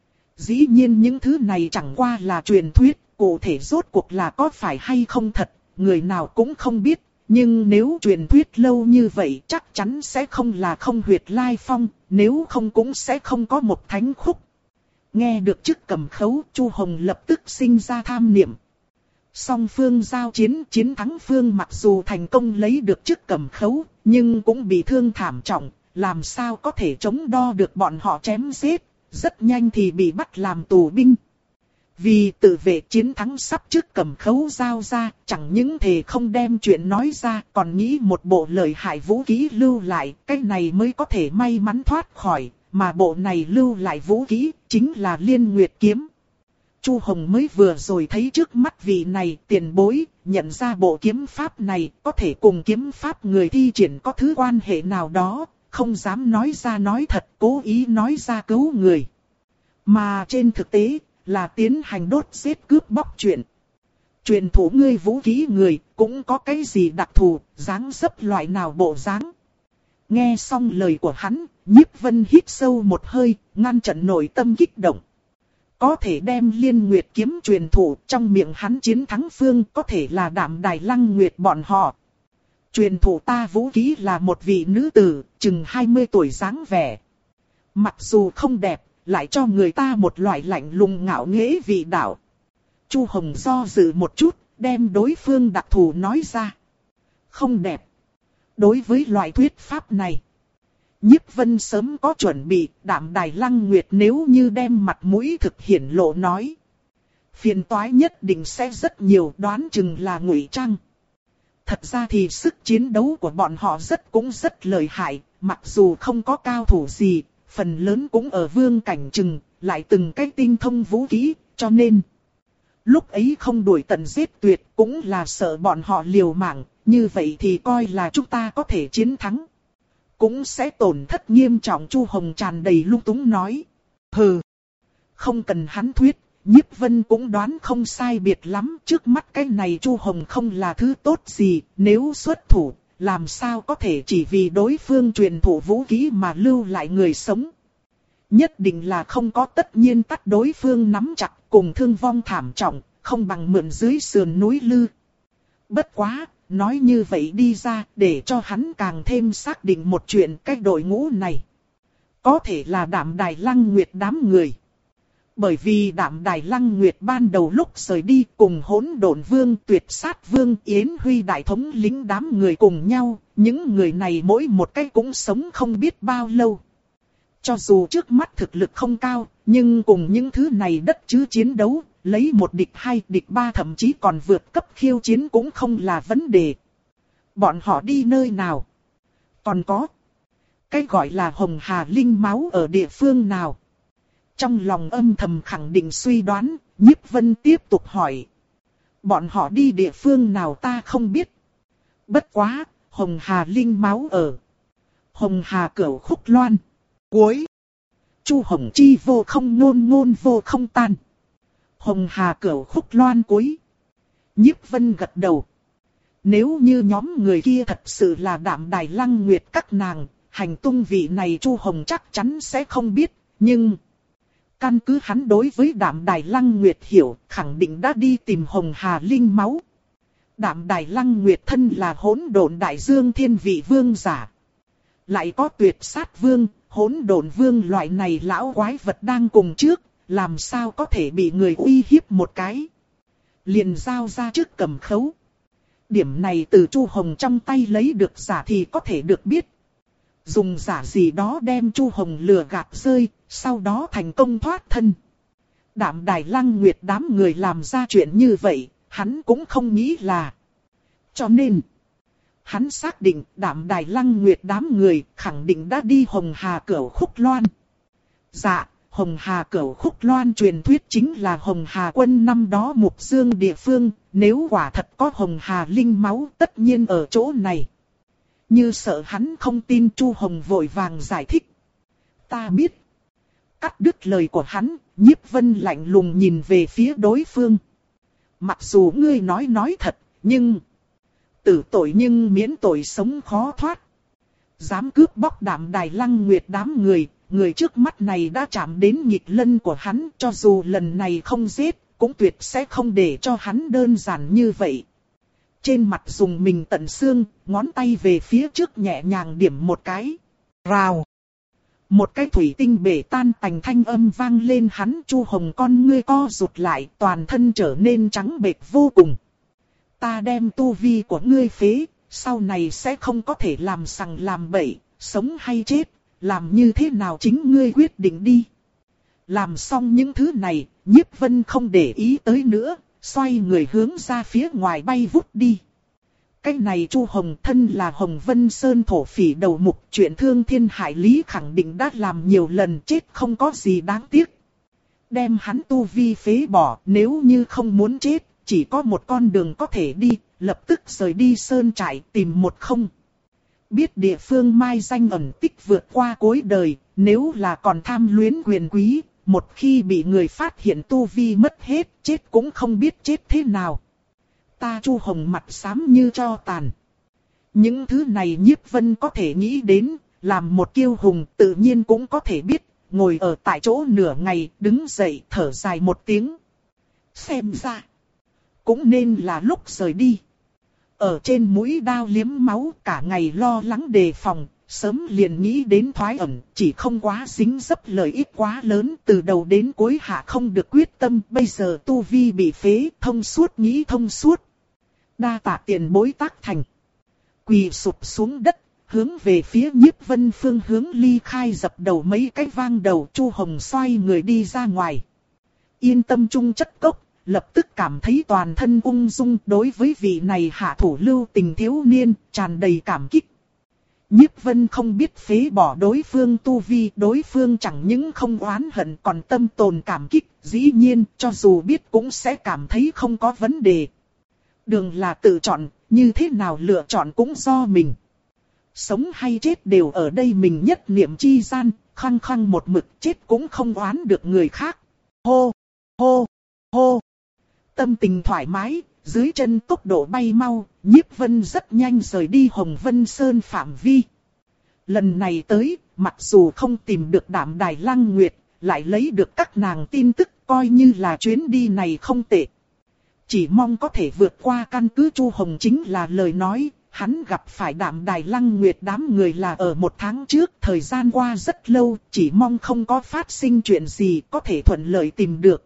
Dĩ nhiên những thứ này chẳng qua là truyền thuyết, cụ thể rốt cuộc là có phải hay không thật, người nào cũng không biết. Nhưng nếu truyền thuyết lâu như vậy chắc chắn sẽ không là không huyệt lai phong, nếu không cũng sẽ không có một thánh khúc. Nghe được chức cầm khấu, Chu Hồng lập tức sinh ra tham niệm. Song phương giao chiến, chiến thắng phương mặc dù thành công lấy được chức cầm khấu, nhưng cũng bị thương thảm trọng, làm sao có thể chống đo được bọn họ chém giết, rất nhanh thì bị bắt làm tù binh. Vì tự vệ chiến thắng sắp chức cầm khấu giao ra, chẳng những thể không đem chuyện nói ra, còn nghĩ một bộ lời hại vũ khí lưu lại, cái này mới có thể may mắn thoát khỏi. mà bộ này lưu lại vũ khí chính là Liên Nguyệt kiếm. Chu Hồng mới vừa rồi thấy trước mắt vị này tiền bối, nhận ra bộ kiếm pháp này có thể cùng kiếm pháp người thi triển có thứ quan hệ nào đó, không dám nói ra nói thật, cố ý nói ra cứu người. Mà trên thực tế, là tiến hành đốt giết cướp bóc chuyện. Truyền thủ ngươi vũ khí người, cũng có cái gì đặc thù, dáng dấp loại nào bộ dáng. Nghe xong lời của hắn, Nhiếp Vân hít sâu một hơi, ngăn chặn nội tâm kích động. Có thể đem Liên Nguyệt kiếm truyền thủ, trong miệng hắn chiến thắng phương có thể là Đạm Đài Lăng Nguyệt bọn họ. Truyền thủ ta vũ khí là một vị nữ tử, chừng hai mươi tuổi dáng vẻ. Mặc dù không đẹp, lại cho người ta một loại lạnh lùng ngạo nghễ vị đạo. Chu Hồng do dự một chút, đem đối phương đặc thù nói ra. Không đẹp. Đối với loại thuyết pháp này, Nhiếp Vân sớm có chuẩn bị, Đạm Đài Lăng Nguyệt nếu như đem mặt mũi thực hiển lộ nói. Phiền toái nhất định sẽ rất nhiều, đoán chừng là ngụy trang. Thật ra thì sức chiến đấu của bọn họ rất cũng rất lợi hại, mặc dù không có cao thủ gì, phần lớn cũng ở vương cảnh chừng, lại từng cái tinh thông vũ khí, cho nên lúc ấy không đuổi tận giết tuyệt cũng là sợ bọn họ liều mạng, như vậy thì coi là chúng ta có thể chiến thắng. Cũng sẽ tổn thất nghiêm trọng. Chu Hồng tràn đầy lung túng nói. Hừ, không cần hắn thuyết, Nhiếp Vân cũng đoán không sai biệt lắm. Trước mắt cái này Chu Hồng không là thứ tốt gì, nếu xuất thủ, làm sao có thể chỉ vì đối phương truyền thụ vũ khí mà lưu lại người sống. Nhất định là không có, tất nhiên tắt đối phương nắm chặt cùng thương vong thảm trọng, không bằng mượn dưới sườn núi lư. Bất quá, nói như vậy đi ra để cho hắn càng thêm xác định một chuyện, cái đội ngũ này có thể là Đạm Đài Lăng Nguyệt đám người. Bởi vì Đạm Đài Lăng Nguyệt ban đầu lúc rời đi cùng Hỗn Độn Vương, Tuyệt Sát Vương, Yến Huy đại thống lĩnh đám người cùng nhau, những người này mỗi một cái cũng sống không biết bao lâu. Cho dù trước mắt thực lực không cao, nhưng cùng những thứ này đất chứ chiến đấu, lấy một địch hai, địch ba thậm chí còn vượt cấp khiêu chiến cũng không là vấn đề. Bọn họ đi nơi nào? Còn có, cái gọi là Hồng Hà Linh máu ở địa phương nào? Trong lòng âm thầm khẳng định suy đoán, Nhiếp Vân tiếp tục hỏi. Bọn họ đi địa phương nào ta không biết. Bất quá, Hồng Hà Linh máu ở Hồng Hà Cửu Khúc Loan. Cuối, Chu Hồng chi vô không ngôn ngôn vô không tan. Hồng Hà Cửu Khúc Loan cuối. Nhiếp Vân gật đầu. Nếu như nhóm người kia thật sự là Đạm Đài Lăng Nguyệt các nàng, hành tung vị này Chu Hồng chắc chắn sẽ không biết, nhưng căn cứ hắn đối với Đạm Đài Lăng Nguyệt hiểu, khẳng định đã đi tìm Hồng Hà Linh máu. Đạm Đài Lăng Nguyệt thân là Hỗn Độn Đại Dương Thiên Vị Vương giả, lại có Tuyệt Sát Vương, Hỗn Độn Vương loại này lão quái vật đang cùng trước, làm sao có thể bị người uy hiếp một cái. Liền giao ra trước cầm khấu. Điểm này từ Chu Hồng trong tay lấy được giả thì có thể được biết. Dùng giả gì đó đem Chu Hồng lừa gạt rơi, sau đó thành công thoát thân. Đạm Đài Lăng Nguyệt đám người làm ra chuyện như vậy, hắn cũng không nghĩ là. Cho nên, hắn xác định Đạm Đài Lăng Nguyệt đám người khẳng định đã đi Hồng Hà Cửu Khúc Loan. Dạ, Hồng Hà Cửu Khúc Loan truyền thuyết chính là Hồng Hà Quân năm đó mục dương địa phương, nếu quả thật có Hồng Hà Linh máu tất nhiên ở chỗ này. Như sợ hắn không tin, Chu Hồng vội vàng giải thích. Ta biết. Cắt đứt lời của hắn, Nhiếp Vân lạnh lùng nhìn về phía đối phương. Mặc dù ngươi nói nói thật, nhưng tử tội nhưng miễn tội sống khó thoát. Dám cướp bóc Đạm Đài Lăng Nguyệt đám người, người trước mắt này đã chạm đến nhịp lân của hắn, cho dù lần này không giết, cũng tuyệt sẽ không để cho hắn đơn giản như vậy. Trên mặt dùng mình tận xương, ngón tay về phía trước nhẹ nhàng điểm một cái. Rào. Một cái thủy tinh bể tan tành thanh âm vang lên, hắn Chu Hồng con ngươi co rụt lại, toàn thân trở nên trắng bệch vô cùng. Ta đem tu vi của ngươi phế, sau này sẽ không có thể làm sằng làm bậy, sống hay chết, làm như thế nào chính ngươi quyết định đi. Làm xong những thứ này, Nhiếp Vân không để ý tới nữa, xoay người hướng ra phía ngoài bay vút đi. cái này Chu Hồng thân là Hồng Vân Sơn thổ phỉ đầu mục, chuyện thương thiên hại lý khẳng định đã làm nhiều lần, chết không có gì đáng tiếc. Đem hắn tu vi phế bỏ, nếu như không muốn chết, chỉ có một con đường có thể đi, lập tức rời đi sơn trại tìm một không biết địa phương mai danh ẩn tích vượt qua cuối đời. Nếu là còn tham luyến quyền quý, một khi bị người phát hiện tu vi mất hết, chết cũng không biết chết thế nào. Ta Chu Hồng mặt xám như tro tàn. Những thứ này Nhiếp Vân có thể nghĩ đến, làm một kiêu hùng tự nhiên cũng có thể biết. Ngồi ở tại chỗ nửa ngày, đứng dậy thở dài một tiếng. Xem ra, cũng nên là lúc rời đi. Ở trên mũi đao liếm máu, cả ngày lo lắng đề phòng, sớm liền nghĩ đến thoái ẩn, chỉ không quá dính dấp lợi ích quá lớn, từ đầu đến cuối hạ không được quyết tâm, bây giờ tu vi bị phế, thông suốt nghĩ thông suốt. Đa tạ tiền bối tác thành. Quỳ sụp xuống đất, hướng về phía Nhiếp Vân phương hướng ly khai, dập đầu mấy cái vang đầu. Chu Hồng xoay người đi ra ngoài. Yên tâm chung chất cốc, lập tức cảm thấy toàn thân ung dung, đối với vị này hạ thủ lưu tình thiếu niên, tràn đầy cảm kích. Nhiếp Vân không biết phế bỏ đối phương tu vi, đối phương chẳng những không oán hận còn tâm tồn cảm kích, dĩ nhiên cho dù biết cũng sẽ cảm thấy không có vấn đề. Đường là tự chọn, như thế nào lựa chọn cũng do mình. Sống hay chết đều ở đây mình nhất niệm chi gian, khăng khăng một mực, chết cũng không oán được người khác. Hô, hô, hô. Tâm tình thoải mái, dưới chân tốc độ bay mau, Nhiếp Vân rất nhanh rời đi Hồng Vân Sơn phạm vi. Lần này tới, mặc dù không tìm được Đạm Đài Lăng Nguyệt, lại lấy được các nàng tin tức, coi như là chuyến đi này không tệ. Chỉ mong có thể vượt qua căn cứ Chu Hồng chính là lời nói, hắn gặp phải Đạm Đài Lăng Nguyệt đám người là ở một tháng trước, thời gian qua rất lâu, chỉ mong không có phát sinh chuyện gì có thể thuận lợi tìm được.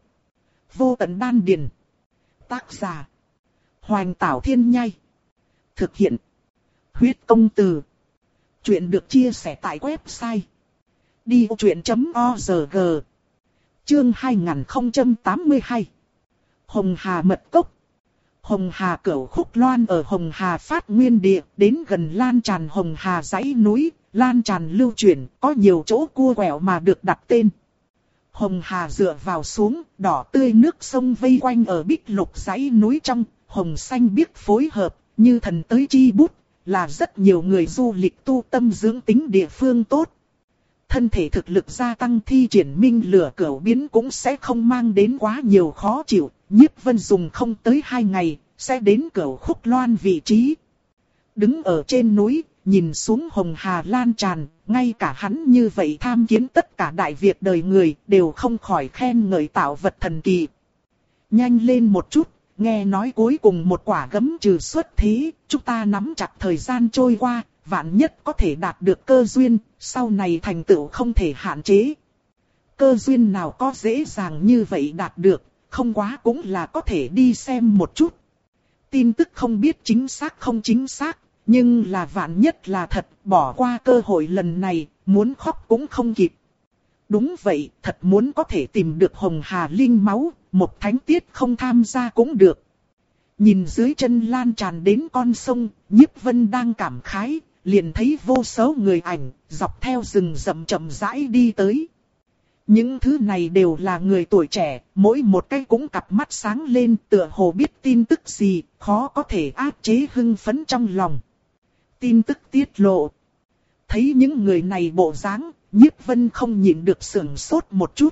Vô Tận Đan Điền. Tác giả: Hoành Tảo Thiên Nhai. Thực hiện: Huyết Công Từ. Chuyện được chia sẻ tại website đi ô chuyện chấm org. Chương hai nghìn không trăm tám mươi hai. Hồng Hà Mật Cốc. Hồng Hà Cửu Khúc Loan ở Hồng Hà phát nguyên địa, đến gần lan tràn Hồng Hà dãy núi, lan tràn lưu chuyển, có nhiều chỗ cua quẹo mà được đặt tên. Hồng Hà dựa vào xuống, đỏ tươi nước sông vây quanh ở bích lục dãy núi trong, hồng xanh biếc phối hợp, như thần tới chi bút, là rất nhiều người du lịch tu tâm dưỡng tính địa phương tốt. Thân thể thực lực gia tăng thi triển minh lửa cửu biến cũng sẽ không mang đến quá nhiều khó chịu, Nhiếp Vân dùng không tới hai ngày, sẽ đến Cửu Khúc Loan vị trí. Đứng ở trên núi, nhìn xuống Hồng Hà lan tràn, ngay cả hắn như vậy tham kiến tất cả đại việc đời người, đều không khỏi khen ngợi tạo vật thần kỳ. Nhanh lên một chút, nghe nói cuối cùng một quả gấm trừ xuất thế, chúng ta nắm chặt thời gian trôi qua, vạn nhất có thể đạt được cơ duyên, sau này thành tựu không thể hạn chế. Cơ duyên nào có dễ dàng như vậy đạt được, không quá cũng là có thể đi xem một chút. Tin tức không biết chính xác không chính xác, nhưng là vạn nhất là thật, bỏ qua cơ hội lần này, muốn khóc cũng không kịp. Đúng vậy, thật muốn có thể tìm được Hồng Hà linh máu, một thánh tiết không tham gia cũng được. Nhìn dưới chân lan tràn đến con sông, Nhiếp Vân đang cảm khái, liền thấy vô số người ảnh, dọc theo rừng rậm chậm rãi đi tới. Những thứ này đều là người tuổi trẻ, mỗi một cái cũng cặp mắt sáng lên, tựa hồ biết tin tức gì, khó có thể áp chế hưng phấn trong lòng. Tin tức tiết lộ. Thấy những người này bộ dáng, Nhiếp Vân không nhịn được sửng sốt một chút.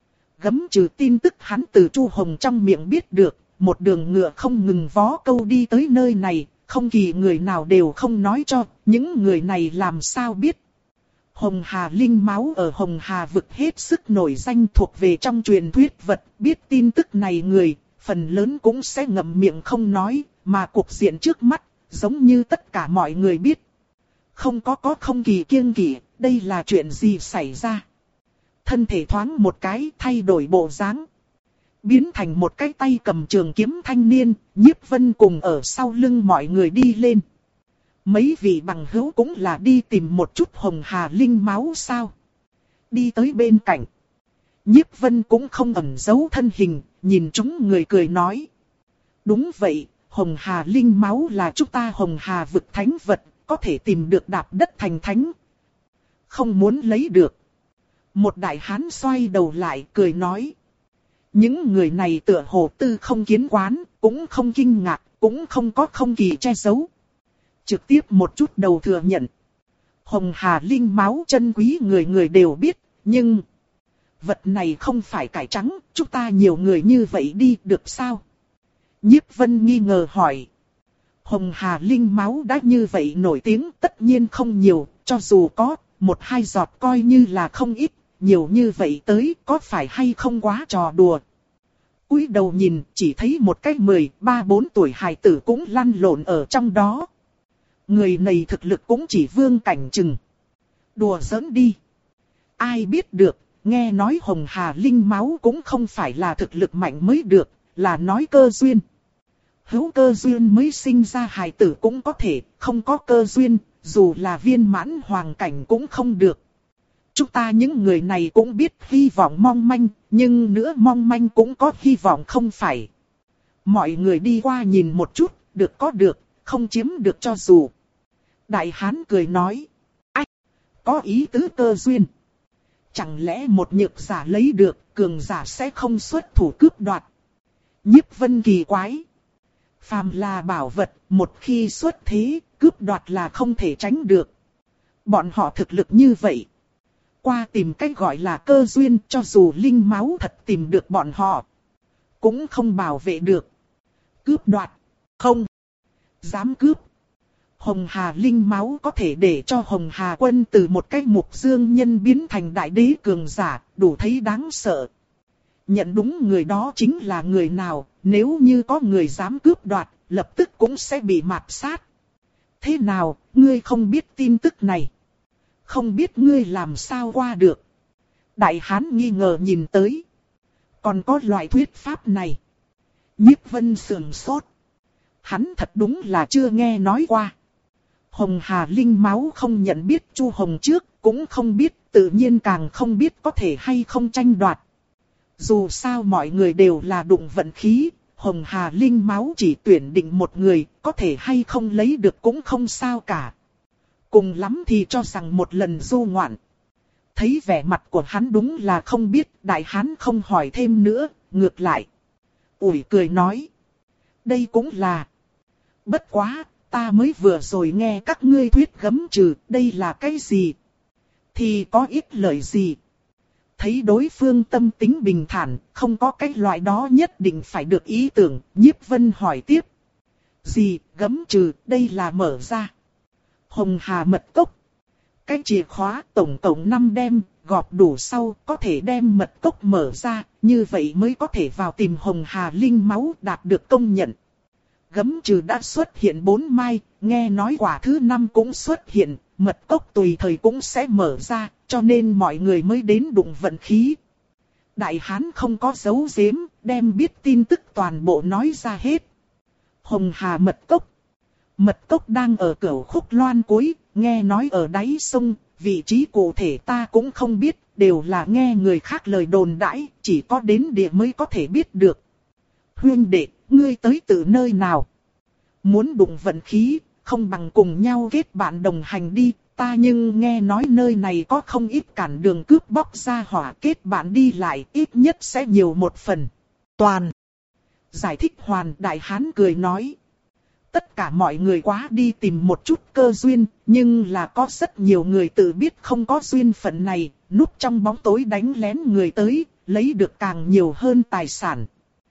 Gấm trừ tin tức hắn từ Chu Hồng trong miệng biết được, một đường ngựa không ngừng vó câu đi tới nơi này, không kỳ người nào đều không nói cho, những người này làm sao biết. Hồng Hà linh máu ở Hồng Hà vực hết sức nổi danh, thuộc về trong truyền thuyết vật, biết tin tức này người, phần lớn cũng sẽ ngậm miệng không nói, mà cục diện trước mắt, giống như tất cả mọi người biết. Không có có không kỳ kiêng kỵ, đây là chuyện gì xảy ra. Thân thể thoáng một cái thay đổi bộ dáng, biến thành một cái tay cầm trường kiếm thanh niên, Nhiếp Vân cùng ở sau lưng mọi người đi lên. Mấy vị bằng hữu cũng là đi tìm một chút Hồng Hà linh máu sao. Đi tới bên cạnh, Nhiếp Vân cũng không ẩn giấu thân hình, nhìn chúng người cười nói. Đúng vậy, Hồng Hà linh máu là chúng ta Hồng Hà vực thánh vật, có thể tìm được đạp đất thành thánh. Không muốn lấy được. Một đại hán xoay đầu lại cười nói. Những người này tựa hồ tư không kiến quán, cũng không kinh ngạc, cũng không có không kỳ che giấu. Trực tiếp một chút đầu thừa nhận. Hồng Hà linh máu chân quý người người đều biết, nhưng vật này không phải cải trắng, chúng ta nhiều người như vậy đi được sao? Nhiếp Vân nghi ngờ hỏi. Hồng Hà linh máu đã như vậy nổi tiếng, tất nhiên không nhiều, cho dù có một hai giọt coi như là không ít, nhiều như vậy tới có phải hay không quá trò đùa. Cúi đầu nhìn, chỉ thấy một cái mười ba bốn tuổi hài tử cũng lăn lộn ở trong đó. Người này thực lực cũng chỉ vương cảnh chừng. Đùa giỡn đi. Ai biết được, nghe nói Hồng Hà linh máu cũng không phải là thực lực mạnh mới được, là nói cơ duyên. Hữu cơ duyên mới sinh ra hài tử cũng có thể, không có cơ duyên, dù là viên mãn hoàng cảnh cũng không được. Chúng ta những người này cũng biết hy vọng mong manh, nhưng nữa mong manh cũng có hy vọng không phải. Mọi người đi qua nhìn một chút, được có được, không chiếm được cho dù. Đại hán cười nói. Ách, có ý tứ cơ duyên. Chẳng lẽ một nhược giả lấy được, cường giả sẽ không xuất thủ cướp đoạt. Nhiếp Vân kỳ quái. Phàm là bảo vật, một khi xuất thế, cướp đoạt là không thể tránh được. Bọn họ thực lực như vậy. Qua tìm cách gọi là cơ duyên, cho dù linh máu thật tìm được bọn họ, cũng không bảo vệ được. Cướp đoạt, không dám cướp. Hồng Hà linh máu có thể để cho Hồng Hà quân từ một cái mục dương nhân biến thành đại đế cường giả, đủ thấy đáng sợ. Nhận đúng người đó chính là người nào, nếu như có người dám cướp đoạt, lập tức cũng sẽ bị mạt sát. Thế nào, ngươi không biết tin tức này? Không biết ngươi làm sao qua được. Đại hán nghi ngờ nhìn tới. Còn có loại thuyết pháp này. Nhiếp Vân sườn sốt. Hắn thật đúng là chưa nghe nói qua. Hồng Hà linh máu không nhận biết Chu Hồng trước, cũng không biết, tự nhiên càng không biết có thể hay không tranh đoạt. Dù sao mọi người đều là đụng vận khí, Hồng Hà linh máu chỉ tuyển định một người, có thể hay không lấy được cũng không sao cả. Cùng lắm thì cho rằng một lần du ngoạn. Thấy vẻ mặt của hắn đúng là không biết, đại hán không hỏi thêm nữa, ngược lại. Ủi cười nói. Đây cũng là. Bất quá, ta mới vừa rồi nghe các ngươi thuyết gấm trừ, đây là cái gì? Thì có ít lời gì? Thấy đối phương tâm tính bình thản, không có cái loại đó nhất định phải được ý tưởng, Nhiếp Vân hỏi tiếp. Gì, gấm trừ, đây là mở ra. Hồng Hà mật cốc. Cái chìa khóa tổng cộng năm đem, gọp đủ sau có thể đem mật cốc mở ra, như vậy mới có thể vào tìm Hồng Hà linh máu đạt được công nhận. Gấm trừ đã xuất hiện bốn mai, nghe nói quả thứ năm cũng xuất hiện, mật cốc tùy thời cũng sẽ mở ra, cho nên mọi người mới đến đụng vận khí. Đại hán không có giấu giếm, đem biết tin tức toàn bộ nói ra hết. Hồng Hà mật cốc. Mật cốc đang ở cửu khúc loan cuối, nghe nói ở đáy sông, vị trí cụ thể ta cũng không biết, đều là nghe người khác lời đồn đãi, chỉ có đến địa mới có thể biết được. Huynh đệ, ngươi tới từ nơi nào? Muốn đụng vận khí, không bằng cùng nhau kết bạn đồng hành đi, ta nhưng nghe nói nơi này có không ít cản đường cướp bóc ra hỏa, kết bạn đi lại, ít nhất sẽ nhiều một phần. Toàn. Giải thích hoàn, đại hán cười nói. Tất cả mọi người quá đi tìm một chút cơ duyên, nhưng là có rất nhiều người tự biết không có duyên phận này, núp trong bóng tối đánh lén người tới, lấy được càng nhiều hơn tài sản.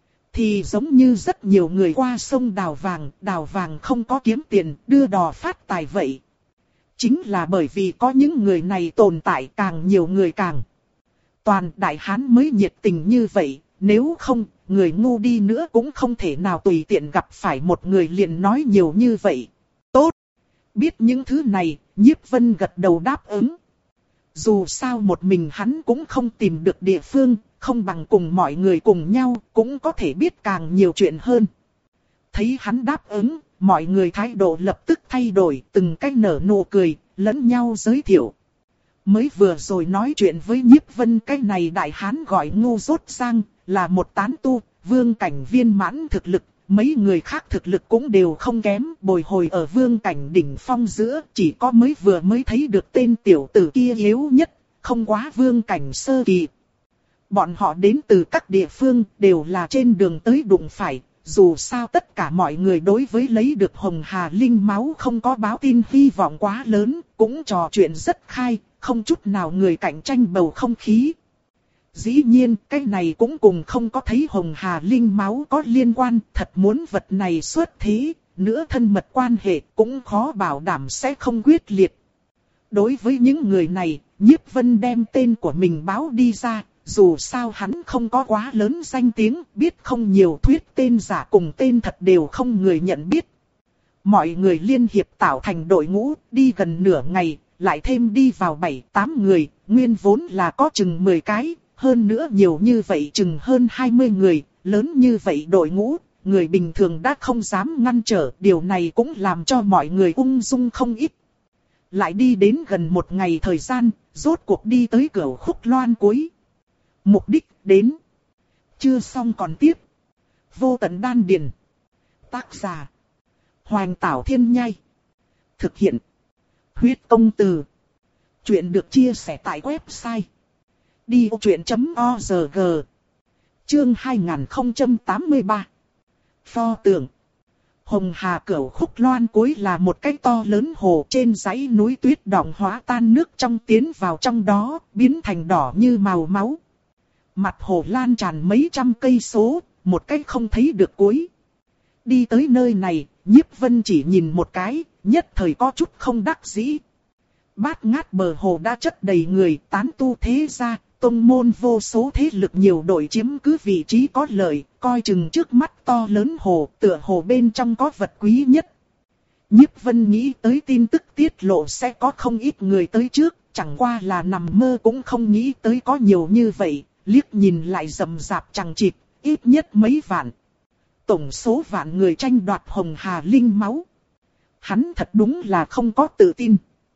Thì giống như rất nhiều người qua sông đào vàng, đào vàng không có kiếm tiền, đưa đò phát tài vậy. Chính là bởi vì có những người này tồn tại, càng nhiều người càng. Toàn đại hán mới nhiệt tình như vậy, nếu không, người ngu đi nữa cũng không thể nào tùy tiện gặp phải một người liền nói nhiều như vậy. Tốt! Biết những thứ này, Nhiếp Vân gật đầu đáp ứng. Dù sao một mình hắn cũng không tìm được địa phương, không bằng cùng mọi người cùng nhau, cũng có thể biết càng nhiều chuyện hơn. Thấy hắn đáp ứng, mọi người thái độ lập tức thay đổi, từng cách nở nụ cười, lẫn nhau giới thiệu. Mới vừa rồi nói chuyện với Nhiếp Vân, cái này đại hán gọi ngu dốt sang, là một tán tu, vương cảnh viên mãn thực lực, mấy người khác thực lực cũng đều không kém, bồi hồi ở vương cảnh đỉnh phong giữa, chỉ có mới vừa mới thấy được tên tiểu tử kia yếu nhất, không quá vương cảnh sơ kỳ. Bọn họ đến từ các địa phương, đều là trên đường tới đụng phải, dù sao tất cả mọi người đối với lấy được Hồng Hà Linh máu không có báo tin hy vọng quá lớn, cũng trò chuyện rất khai, không chút nào người cạnh tranh bầu không khí. Dĩ nhiên, cái này cũng cùng không có thấy Hồng Hà Linh máu có liên quan, thật muốn vật này xuất thế, nữa thân mật quan hệ cũng khó bảo đảm sẽ không quyết liệt. Đối với những người này, Nhiếp Vân đem tên của mình báo đi ra, dù sao hắn không có quá lớn danh tiếng, biết không nhiều, thuyết tên giả cùng tên thật đều không người nhận biết. Mọi người liên hiệp tạo thành đội ngũ, đi gần nửa ngày, lại thêm đi vào bảy tám người, nguyên vốn là có chừng mười cái, hơn nữa nhiều như vậy chừng hơn hai mươi người, lớn như vậy đội ngũ, người bình thường đã không dám ngăn trở, điều này cũng làm cho mọi người ung dung không ít. Lại đi đến gần một ngày thời gian, rốt cuộc đi tới Cửu Khúc Loan cuối. Mục đích đến. Chưa xong còn tiếp. Vô Tận Đan Điền. Tác giả. Hoành Tảo Thiên Nhai. Thực hiện. Huyết Công Từ. Chuyện được chia sẻ tại website. đi ô chuyện chấm o rờ giê. Chương hai nghìn không trăm tám mươi ba. Pho tượng. Hồng Hà Cửu Khúc Loan cuối là một cái to lớn hồ, trên dãy núi tuyết đọng hóa tan nước trong tiến vào trong đó, biến thành đỏ như màu máu. Mặt hồ lan tràn mấy trăm cây số, một cái không thấy được cuối. Đi tới nơi này, Nhiếp Vân chỉ nhìn một cái, nhất thời có chút không đắc dĩ. Bát ngát bờ hồ đã chất đầy người, tán tu thế gia, tông môn vô số thế lực nhiều đội chiếm cứ vị trí có lợi, coi chừng trước mắt to lớn hồ, tựa hồ bên trong có vật quý nhất. Nhiếp Vân nghĩ tới tin tức tiết lộ sẽ có không ít người tới trước, chẳng qua là nằm mơ cũng không nghĩ tới có nhiều như vậy, liếc nhìn lại rầm rạp chằng chịt, ít nhất mấy vạn. Tổng số vạn người tranh đoạt Hồng Hà Linh máu. Hắn thật đúng là không có tự tin.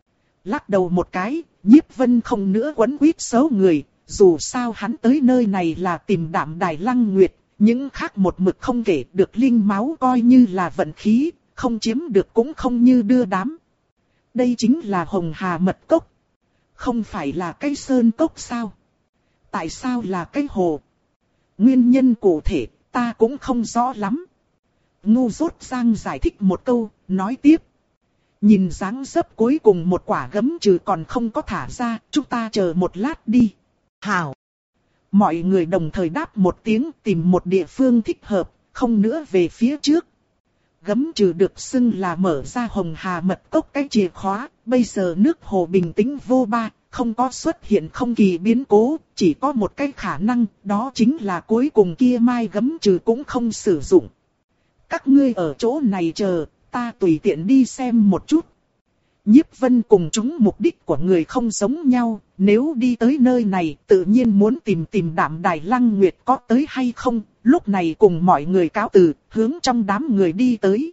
Lắc đầu một cái, Nhiếp Vân không nữa quấn quýt số người, dù sao hắn tới nơi này là tìm Đạm Đài Lăng Nguyệt, những khác một mực không kể được linh máu coi như là vận khí, không chiếm được cũng không như đưa đám. Đây chính là Hồng Hà Mật Cốc. Không phải là cái sơn cốc sao? Tại sao là cái hồ? Nguyên nhân cụ thể, ta cũng không rõ lắm. Ngu Dốt Giang giải thích một câu, nói tiếp. Nhìn dáng dấp cuối cùng một quả gấm trừ còn không có thả ra, chúng ta chờ một lát đi. Hảo. Mọi người đồng thời đáp một tiếng, tìm một địa phương thích hợp, không nữa về phía trước. Gấm trừ được xưng là mở ra Hồng Hà Mật Cốc cái chìa khóa, bây giờ nước hồ bình tĩnh vô ba, không có xuất hiện không kỳ biến cố, chỉ có một cái khả năng, đó chính là cuối cùng kia mai gấm trừ cũng không sử dụng. Các ngươi ở chỗ này chờ, ta tùy tiện đi xem một chút. Nhiếp Vân cùng chúng mục đích của người không giống nhau, nếu đi tới nơi này tự nhiên muốn tìm tìm Đạm Đài Lăng Nguyệt có tới hay không, lúc này cùng mọi người cáo từ, hướng trong đám người đi tới.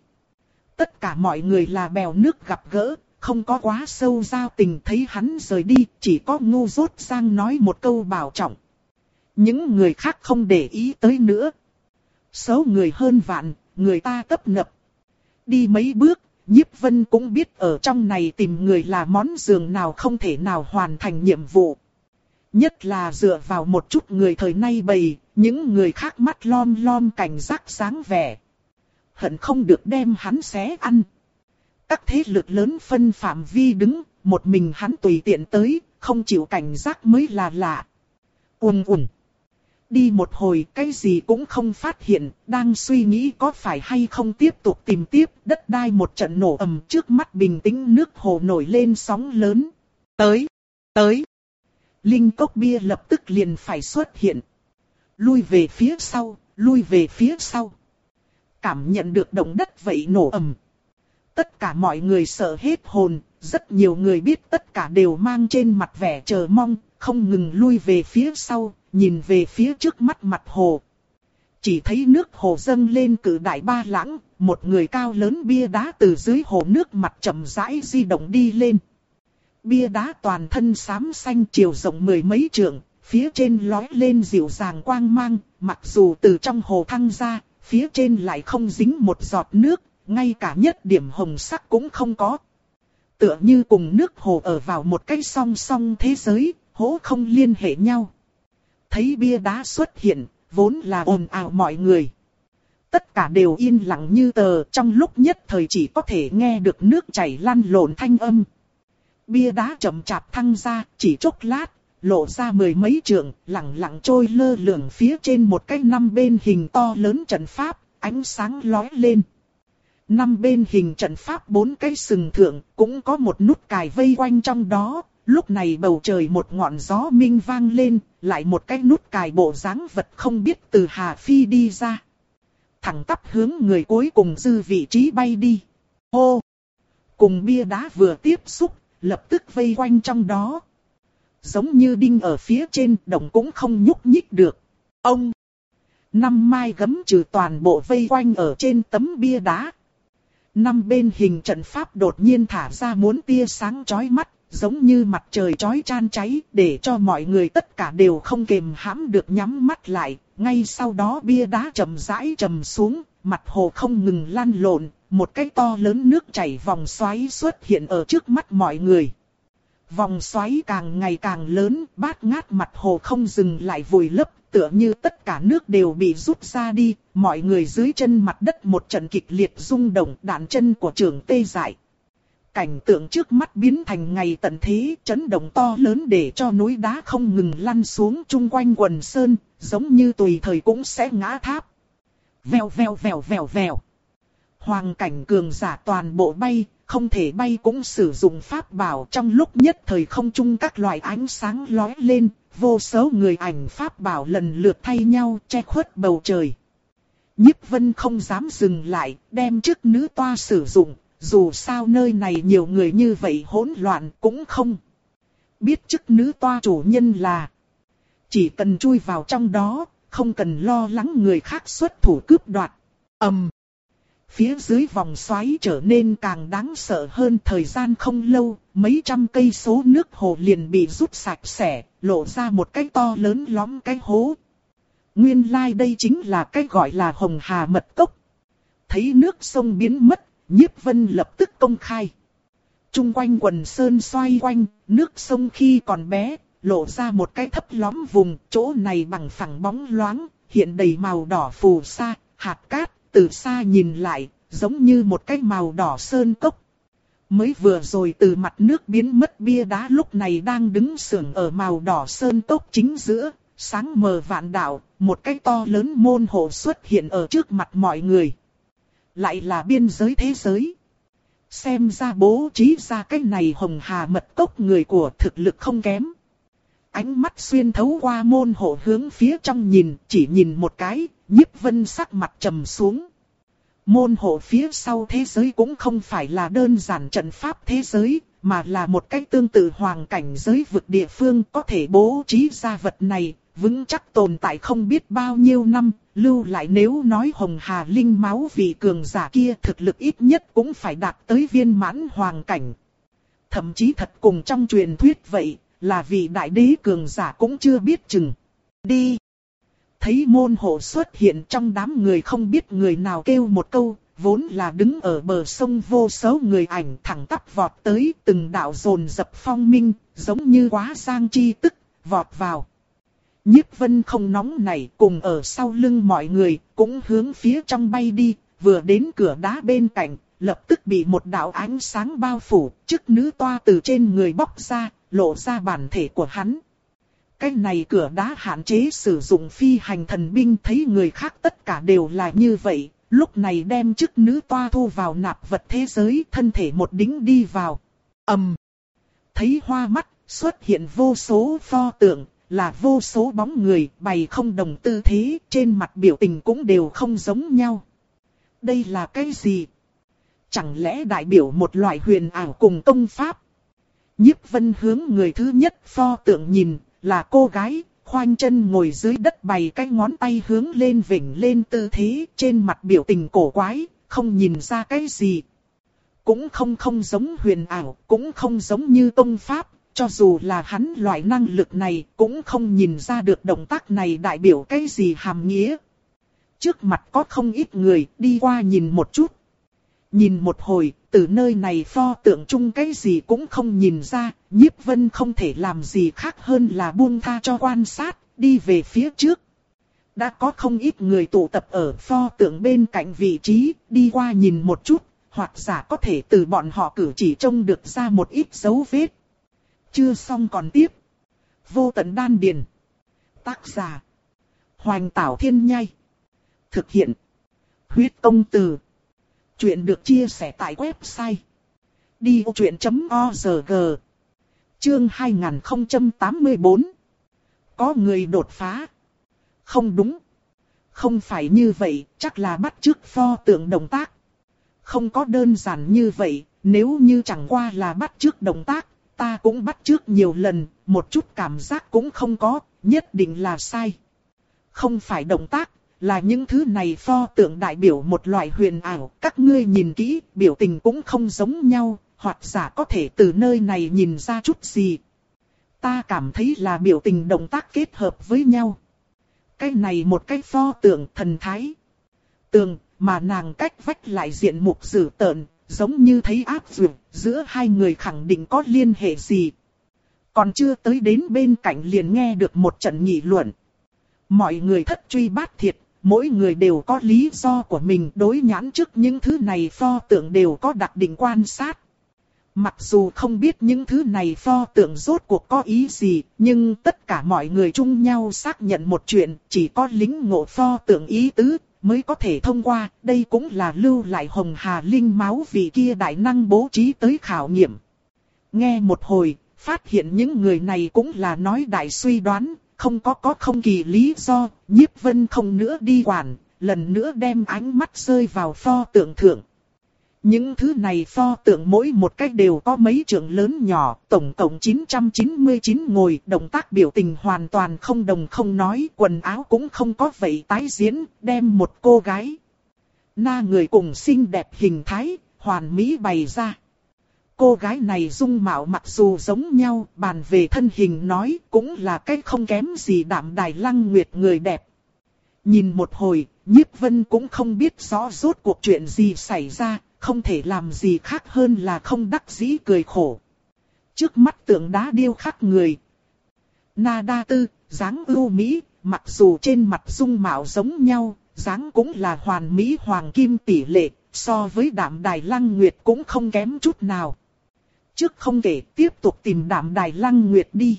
Tất cả mọi người là bèo nước gặp gỡ, không có quá sâu giao tình, thấy hắn rời đi, chỉ có Ngu Dốt Giang nói một câu bảo trọng. Những người khác không để ý tới nữa. Số người hơn vạn, người ta tấp nập. Đi mấy bước, Nhiếp Vân cũng biết ở trong này tìm người là món giường nào không thể nào hoàn thành nhiệm vụ. Nhất là dựa vào một chút người thời nay bầy, những người khác mắt lom lom cảnh giác sáng vẻ. Hận không được đem hắn xé ăn. Các thế lực lớn phân phạm vi đứng, một mình hắn tùy tiện tới, không chịu cảnh giác mới là lạ. Ùn ùn. Đi một hồi cái gì cũng không phát hiện, đang suy nghĩ có phải hay không tiếp tục tìm tiếp, đất đai một trận nổ ầm, trước mắt bình tĩnh nước hồ nổi lên sóng lớn. Tới, tới. Linh cốc bia lập tức liền phải xuất hiện. Lui về phía sau, lui về phía sau. Cảm nhận được động đất vậy nổ ầm. Tất cả mọi người sợ hết hồn, rất nhiều người biết tất cả đều mang trên mặt vẻ chờ mong, không ngừng lui về phía sau. Nhìn về phía trước mắt mặt hồ. Chỉ thấy nước hồ dâng lên cự đại ba lãng, một người cao lớn bia đá từ dưới hồ nước mặt chậm rãi di động đi lên. Bia đá toàn thân xám xanh chiều rộng mười mấy trượng, phía trên lói lên dịu dàng quang mang, mặc dù từ trong hồ thăng ra, phía trên lại không dính một giọt nước, ngay cả nhất điểm hồng sắc cũng không có. Tựa như cùng nước hồ ở vào một cái song song thế giới, hố không liên hệ nhau. Thấy bia đá xuất hiện, vốn là ồn ào mọi người. Tất cả đều yên lặng như tờ, trong lúc nhất thời chỉ có thể nghe được nước chảy lăn lộn thanh âm. Bia đá chậm chạp thăng ra, chỉ chốc lát, lộ ra mười mấy trượng, lặng lặng trôi lơ lửng phía trên một cái năm bên hình to lớn trận pháp, ánh sáng lóe lên. Năm bên hình trận pháp bốn cái sừng thượng, cũng có một nút cài vây quanh trong đó. Lúc này bầu trời một ngọn gió minh vang lên, lại một cái nút cài bộ dáng vật không biết từ Hà Phi đi ra. Thẳng tắp hướng người cuối cùng dư vị trí bay đi. Hô! Cùng bia đá vừa tiếp xúc, lập tức vây quanh trong đó. Giống như đinh ở phía trên, động cũng không nhúc nhích được. Ông! Năm mai gấm trừ toàn bộ vây quanh ở trên tấm bia đá. Năm bên hình trận pháp đột nhiên thả ra muốn tia sáng chói mắt, giống như mặt trời chói chan cháy, để cho mọi người tất cả đều không kềm hãm được nhắm mắt lại. Ngay sau đó bia đá chậm rãi trầm xuống, mặt hồ không ngừng lăn lộn, một cái to lớn nước chảy vòng xoáy xuất hiện ở trước mắt mọi người. Vòng xoáy càng ngày càng lớn, bát ngát mặt hồ không dừng lại vùi lấp, tựa như tất cả nước đều bị rút ra đi, mọi người dưới chân mặt đất một trận kịch liệt rung động, đạn chân của trưởng tê dại. Cảnh tượng trước mắt biến thành ngày tận thế, chấn động to lớn để cho núi đá không ngừng lăn xuống chung quanh quần sơn, giống như tùy thời cũng sẽ ngã tháp. Vèo vèo vèo vèo vèo. Hoàng cảnh cường giả toàn bộ bay, không thể bay cũng sử dụng pháp bảo, trong lúc nhất thời không trung các loại ánh sáng lóe lên, vô số người ảnh pháp bảo lần lượt thay nhau che khuất bầu trời. Nhiếp Vân không dám dừng lại, đem chức nữ toa sử dụng, dù sao nơi này nhiều người như vậy hỗn loạn cũng không. Biết chức nữ toa chủ nhân là chỉ cần chui vào trong đó, không cần lo lắng người khác xuất thủ cướp đoạt. Ầm. Um. Phía dưới vòng xoáy trở nên càng đáng sợ hơn, thời gian không lâu, mấy trăm cây số nước hồ liền bị rút sạch sẽ, lộ ra một cái to lớn lõm cái hố. Nguyên lai like đây chính là cái gọi là Hồng Hà Mật Cốc. Thấy nước sông biến mất, Nhiếp Vân lập tức công khai. Trung quanh quần sơn xoay quanh, nước sông khi còn bé, lộ ra một cái thấp lõm vùng, chỗ này bằng phẳng bóng loáng, hiện đầy màu đỏ phù sa, hạt cát. Từ xa nhìn lại, giống như một cái màu đỏ sơn cốc. Mới vừa rồi từ mặt nước biến mất bia đá lúc này đang đứng sưởng ở màu đỏ sơn cốc chính giữa, sáng mờ vạn đạo, một cái to lớn môn hộ xuất hiện ở trước mặt mọi người. Lại là biên giới thế giới. Xem ra bố trí ra cái này Hồng Hà Mật Cốc người của thực lực không kém. Ánh mắt xuyên thấu qua môn hộ hướng phía trong nhìn, chỉ nhìn một cái, Nhiếp Vân sắc mặt trầm xuống. Môn hộ phía sau thế giới cũng không phải là đơn giản trận pháp thế giới, mà là một cái tương tự hoàng cảnh giới vực địa phương có thể bố trí ra vật này, vững chắc tồn tại không biết bao nhiêu năm, lưu lại nếu nói Hồng Hà Linh máu vị cường giả kia thực lực ít nhất cũng phải đạt tới viên mãn hoàng cảnh. Thậm chí thật cùng trong truyền thuyết vậy, là vị đại đế cường giả cũng chưa biết chừng. Đi! Thấy môn hộ xuất hiện trong đám người không biết người nào kêu một câu, vốn là đứng ở bờ sông vô số người ảnh thẳng tắp vọt tới từng đạo dồn dập phong minh, giống như quá giang chi tức, vọt vào. Nhiếp Vân không nóng nảy cùng ở sau lưng mọi người, cũng hướng phía trong bay đi, vừa đến cửa đá bên cạnh, lập tức bị một đạo ánh sáng bao phủ, chức nữ toa từ trên người bóc ra, lộ ra bản thể của hắn. Cái này cửa đá hạn chế sử dụng phi hành thần binh, thấy người khác tất cả đều là như vậy, lúc này đem chức nữ toa thu vào nạp vật thế giới, thân thể một đính đi vào. Ầm. Um. Thấy hoa mắt, xuất hiện vô số pho tượng, là vô số bóng người, bày không đồng tư thế, trên mặt biểu tình cũng đều không giống nhau. Đây là cái gì? Chẳng lẽ đại biểu một loại huyền ảo cùng công pháp? Nhiếp Vân hướng người thứ nhất pho tượng nhìn, là cô gái, khoanh chân ngồi dưới đất bày cái ngón tay hướng lên vểnh lên tư thế, trên mặt biểu tình cổ quái, không nhìn ra cái gì. Cũng không không giống huyền ảo, cũng không giống như công pháp, cho dù là hắn loại năng lực này, cũng không nhìn ra được động tác này đại biểu cái gì hàm nghĩa. Trước mặt có không ít người, đi qua nhìn một chút. Nhìn một hồi, từ nơi này pho tượng chung cái gì cũng không nhìn ra, Nhiếp Vân không thể làm gì khác hơn là buông tha cho quan sát, đi về phía trước. Đã có không ít người tụ tập ở pho tượng bên cạnh vị trí, đi qua nhìn một chút, hoặc giả có thể từ bọn họ cử chỉ trông được ra một ít dấu vết. Chưa xong còn tiếp. Vô tận đan điền. Tác giả. Hoành Tảo Thiên Nhai. Thực hiện. Huyết Công Từ. Chuyện được chia sẻ tại website. đi ô chuyện chấm org. Chương hai nghìn không trăm tám mươi tư. Có người đột phá. Không đúng. Không phải như vậy, chắc là bắt chước pho tượng động tác. Không có đơn giản như vậy, nếu như chẳng qua là bắt chước động tác, ta cũng bắt chước nhiều lần, một chút cảm giác cũng không có, nhất định là sai. Không phải động tác, là những thứ này pho tượng đại biểu một loại huyền ảo, các ngươi nhìn kỹ, biểu tình cũng không giống nhau, hoặc giả có thể từ nơi này nhìn ra chút gì. Ta cảm thấy là biểu tình động tác kết hợp với nhau. Cái này một cái pho tượng thần thái. Tường, mà nàng cách vách lại diện mục dữ tợn, giống như thấy áp dược, giữa hai người khẳng định có liên hệ gì. Còn chưa tới đến bên cạnh liền nghe được một trận nghị luận. Mọi người thất truy bát thiệt, mỗi người đều có lý do của mình, đối nhãn trước những thứ này pho tượng đều có đặc định quan sát. Mặc dù không biết những thứ này pho tượng rốt cuộc có ý gì, nhưng tất cả mọi người chung nhau xác nhận một chuyện, chỉ có lính ngộ pho tượng ý tứ mới có thể thông qua, đây cũng là lưu lại Hồng Hà Linh máu vị kia đại năng bố trí tới khảo nghiệm. Nghe một hồi, phát hiện những người này cũng là nói đại suy đoán, không có có không kỳ lý do, Nhiếp Vân không nữa đi quản, lần nữa đem ánh mắt rơi vào pho tượng thượng. Những thứ này pho tượng mỗi một cách đều có mấy trượng lớn nhỏ, tổng cộng chín trăm chín mươi chín ngồi, động tác biểu tình hoàn toàn không đồng không nói, quần áo cũng không có vậy tái diễn, đem một cô gái. Na người cùng xinh đẹp hình thái, hoàn mỹ bày ra. Cô gái này dung mạo mặc dù giống nhau, bàn về thân hình nói cũng là cái không kém gì Đạm Đài Lăng Nguyệt người đẹp. Nhìn một hồi, Nhiếp Vân cũng không biết rõ rốt cuộc chuyện gì xảy ra. Không thể làm gì khác hơn là không đắc dĩ cười khổ. Trước mắt tượng đá điêu khắc người. Na Đa Tư, dáng ưu mỹ, mặc dù trên mặt dung mạo giống nhau, dáng cũng là hoàn mỹ hoàng kim tỷ lệ, so với Đạm Đài Lăng Nguyệt cũng không kém chút nào. Trước không kể, tiếp tục tìm Đạm Đài Lăng Nguyệt đi.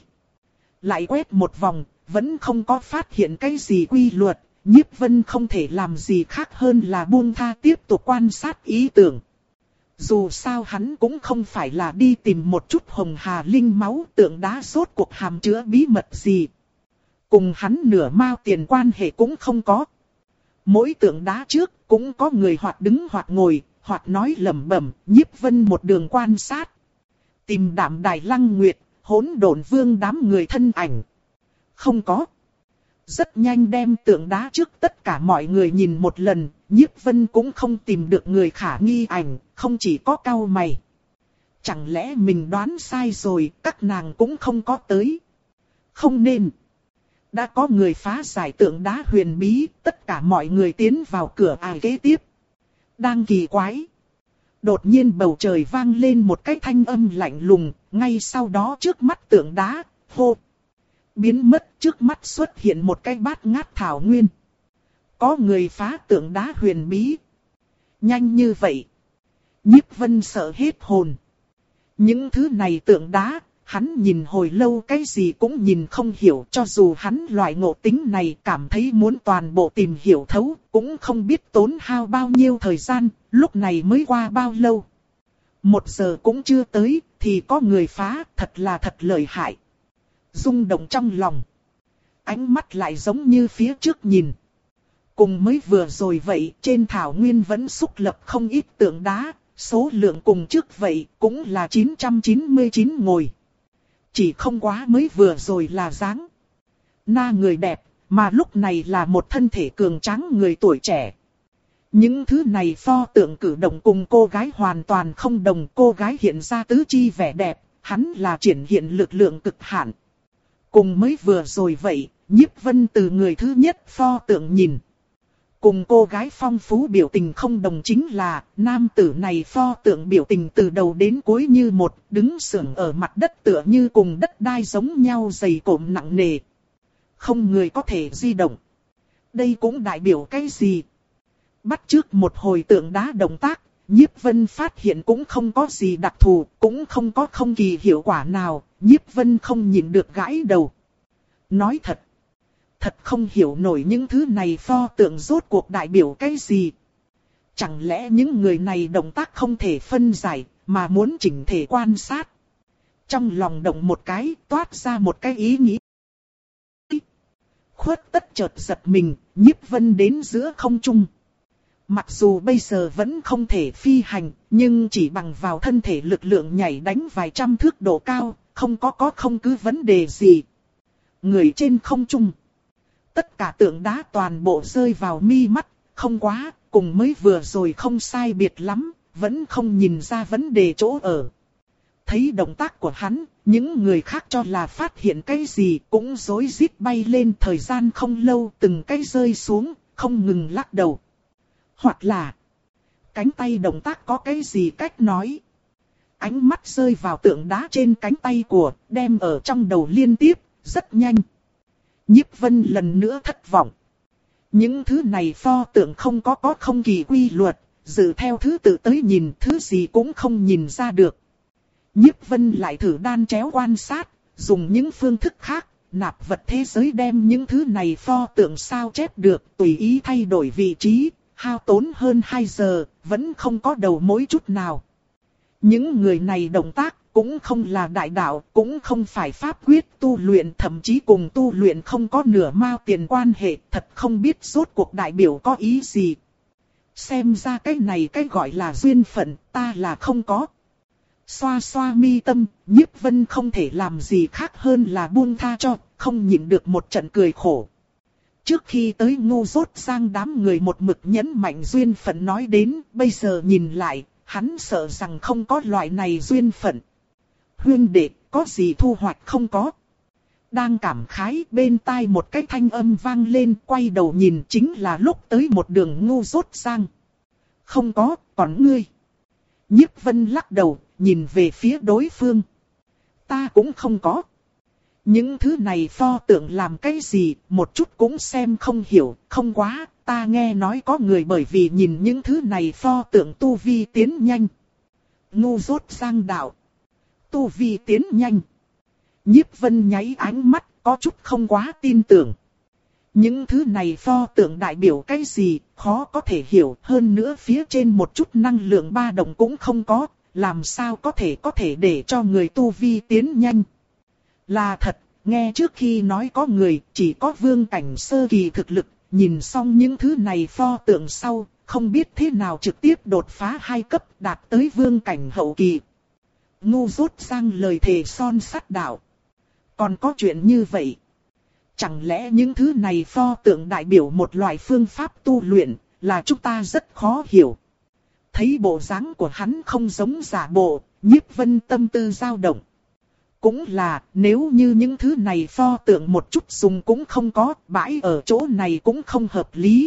Lại quét một vòng, vẫn không có phát hiện cái gì quy luật. Nhiếp Vân không thể làm gì khác hơn là buông tha tiếp tục quan sát ý tưởng. Dù sao hắn cũng không phải là đi tìm một chút Hồng Hà Linh máu, tượng đá rốt cuộc hàm chứa bí mật gì. Cùng hắn nửa mao tiền quan hệ cũng không có. Mỗi tượng đá trước cũng có người hoặc đứng hoặc ngồi, hoặc nói lẩm bẩm, Nhiếp Vân một đường quan sát. Tìm Đạm Đài Lăng Nguyệt, Hỗn Độn Vương đám người thân ảnh. Không có. Rất nhanh đem tượng đá trước tất cả mọi người nhìn một lần, Nhiếp Vân cũng không tìm được người khả nghi ảnh, không chỉ có cau mày. Chẳng lẽ mình đoán sai rồi, các nàng cũng không có tới. Không nên. Đã có người phá giải tượng đá huyền bí, tất cả mọi người tiến vào cửa ải kế tiếp. Đang kỳ quái. Đột nhiên bầu trời vang lên một cái thanh âm lạnh lùng, ngay sau đó trước mắt tượng đá, hô. Biến mất, trước mắt xuất hiện một cái bát ngát thảo nguyên. Có người phá tượng đá huyền bí. Nhanh như vậy. Nhiếp Vân sợ hết hồn. Những thứ này tượng đá, hắn nhìn hồi lâu cái gì cũng nhìn không hiểu. Cho dù hắn loại ngộ tính này cảm thấy muốn toàn bộ tìm hiểu thấu, cũng không biết tốn hao bao nhiêu thời gian, lúc này mới qua bao lâu. Một giờ cũng chưa tới, thì có người phá, thật là thật lợi hại. Rung động trong lòng. Ánh mắt lại giống như phía trước nhìn. Cùng mới vừa rồi vậy, trên thảo nguyên vẫn xúc lập không ít tượng đá, số lượng cùng trước vậy cũng là chín trăm chín mươi chín ngồi. Chỉ không quá mới vừa rồi là dáng. Na người đẹp, mà lúc này là một thân thể cường tráng người tuổi trẻ. Những thứ này pho tượng cử động cùng cô gái hoàn toàn không đồng, cô gái hiện ra tứ chi vẻ đẹp, hắn là triển hiện lực lượng cực hạn. Cùng mới vừa rồi vậy, Nhiếp Vân từ người thứ nhất pho tượng nhìn. Cùng cô gái phong phú biểu tình không đồng chính là, nam tử này pho tượng biểu tình từ đầu đến cuối như một, đứng sững ở mặt đất tựa như cùng đất đai giống nhau dày cộm nặng nề. Không người có thể di động. Đây cũng đại biểu cái gì? Bắt chước một hồi tượng đá động tác, Nhiếp Vân phát hiện cũng không có gì đặc thù, cũng không có không kỳ hiệu quả nào, Nhiếp Vân không nhìn được gãi đầu. Nói thật. Thật không hiểu nổi những thứ này pho tượng rốt cuộc đại biểu cái gì. Chẳng lẽ những người này động tác không thể phân giải, mà muốn chỉnh thể quan sát. Trong lòng động một cái, toát ra một cái ý nghĩ. Khuất tất chợt giật mình, Nhiếp Vân đến giữa không trung. Mặc dù bây giờ vẫn không thể phi hành, nhưng chỉ bằng vào thân thể lực lượng nhảy đánh vài trăm thước độ cao, không có có không cứ vấn đề gì. Người trên không trung. Tất cả tượng đá toàn bộ rơi vào mi mắt, không quá, cùng mới vừa rồi không sai biệt lắm, vẫn không nhìn ra vấn đề chỗ ở. Thấy động tác của hắn, những người khác cho là phát hiện cái gì cũng rối rít bay lên, thời gian không lâu từng cái rơi xuống, không ngừng lắc đầu. Hoặc là, cánh tay động tác có cái gì cách nói. Ánh mắt rơi vào tượng đá trên cánh tay của, đem ở trong đầu liên tiếp, rất nhanh. Nhiếp Vân lần nữa thất vọng. Những thứ này pho tượng không có có không kỳ quy luật, dự theo thứ tự tới nhìn thứ gì cũng không nhìn ra được. Nhiếp Vân lại thử đan chéo quan sát, dùng những phương thức khác, nạp vật thế giới đem những thứ này pho tượng sao chép được, tùy ý thay đổi vị trí, hao tốn hơn hai giờ, vẫn không có đầu mối chút nào. Những người này động tác cũng không là đại đạo, cũng không phải pháp quyết tu luyện, thậm chí cùng tu luyện không có nửa mao tiền quan hệ, thật không biết rốt cuộc đại biểu có ý gì. Xem ra cái này cái gọi là duyên phận, ta là không có. Xoa xoa mi tâm, Nhiếp Vân không thể làm gì khác hơn là buông tha cho, không nhịn được một trận cười khổ. Trước khi tới ngu dốt sang đám người một mực nhấn mạnh duyên phận nói đến, bây giờ nhìn lại, hắn sợ rằng không có loại này duyên phận. Huyên đệ, có gì thu hoạch không có? Đang cảm khái, bên tai một cái thanh âm vang lên, quay đầu nhìn chính là lúc tới một đường ngu dốt sang. Không có, còn ngươi. Nhiếp Vân lắc đầu, nhìn về phía đối phương. Ta cũng không có. Những thứ này pho tượng làm cái gì, một chút cũng xem không hiểu, không quá, ta nghe nói có người bởi vì nhìn những thứ này pho tượng tu vi tiến nhanh. Ngu dốt sang đạo. Tu vi tiến nhanh. Nhiếp Vân nháy ánh mắt, có chút không quá tin tưởng. Những thứ này pho tượng đại biểu cái gì, khó có thể hiểu, hơn nữa phía trên một chút năng lượng ba động cũng không có, làm sao có thể có thể để cho người tu vi tiến nhanh. Là thật, nghe trước khi nói có người, chỉ có vương cảnh sơ kỳ thực lực, nhìn xong những thứ này pho tượng sau, không biết thế nào trực tiếp đột phá hai cấp đạt tới vương cảnh hậu kỳ. Ngu dốt sang lời thề son sắt đạo. Còn có chuyện như vậy. Chẳng lẽ những thứ này pho tượng đại biểu một loại phương pháp tu luyện, là chúng ta rất khó hiểu. Thấy bộ dáng của hắn không giống giả bộ, Nhiếp Vân tâm tư dao động. Cũng là, nếu như những thứ này pho tượng một chút dùng cũng không có, bãi ở chỗ này cũng không hợp lý.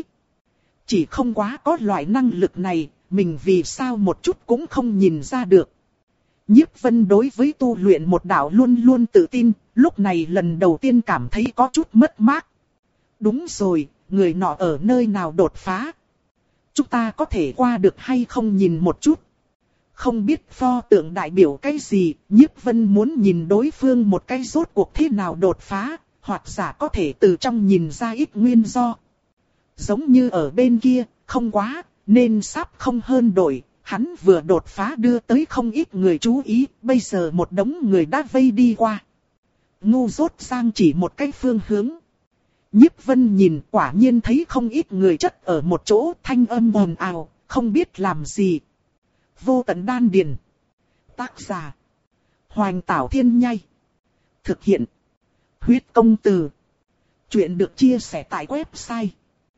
Chỉ không quá có loại năng lực này, mình vì sao một chút cũng không nhìn ra được. Nhiếp Vân đối với tu luyện một đạo luôn luôn tự tin, lúc này lần đầu tiên cảm thấy có chút mất mát. Đúng rồi, người nọ ở nơi nào đột phá? Chúng ta có thể qua được hay không nhìn một chút? Không biết pho tượng đại biểu cái gì, Nhiếp Vân muốn nhìn đối phương một cái rốt cuộc thế nào đột phá, hoặc giả có thể từ trong nhìn ra ít nguyên do. Giống như ở bên kia, không quá, nên sắp không hơn đổi. Hắn vừa đột phá đưa tới không ít người chú ý, bây giờ một đống người đã vây đi qua. Ngu dốt sang chỉ một cái phương hướng. Nhiếp Vân nhìn quả nhiên thấy không ít người chất ở một chỗ, thanh âm ồn ào, không biết làm gì. Vô tận đan điền. Tác giả. Hoành Tảo Thiên Nhai. Thực hiện. Huyết công từ. Chuyện được chia sẻ tại website.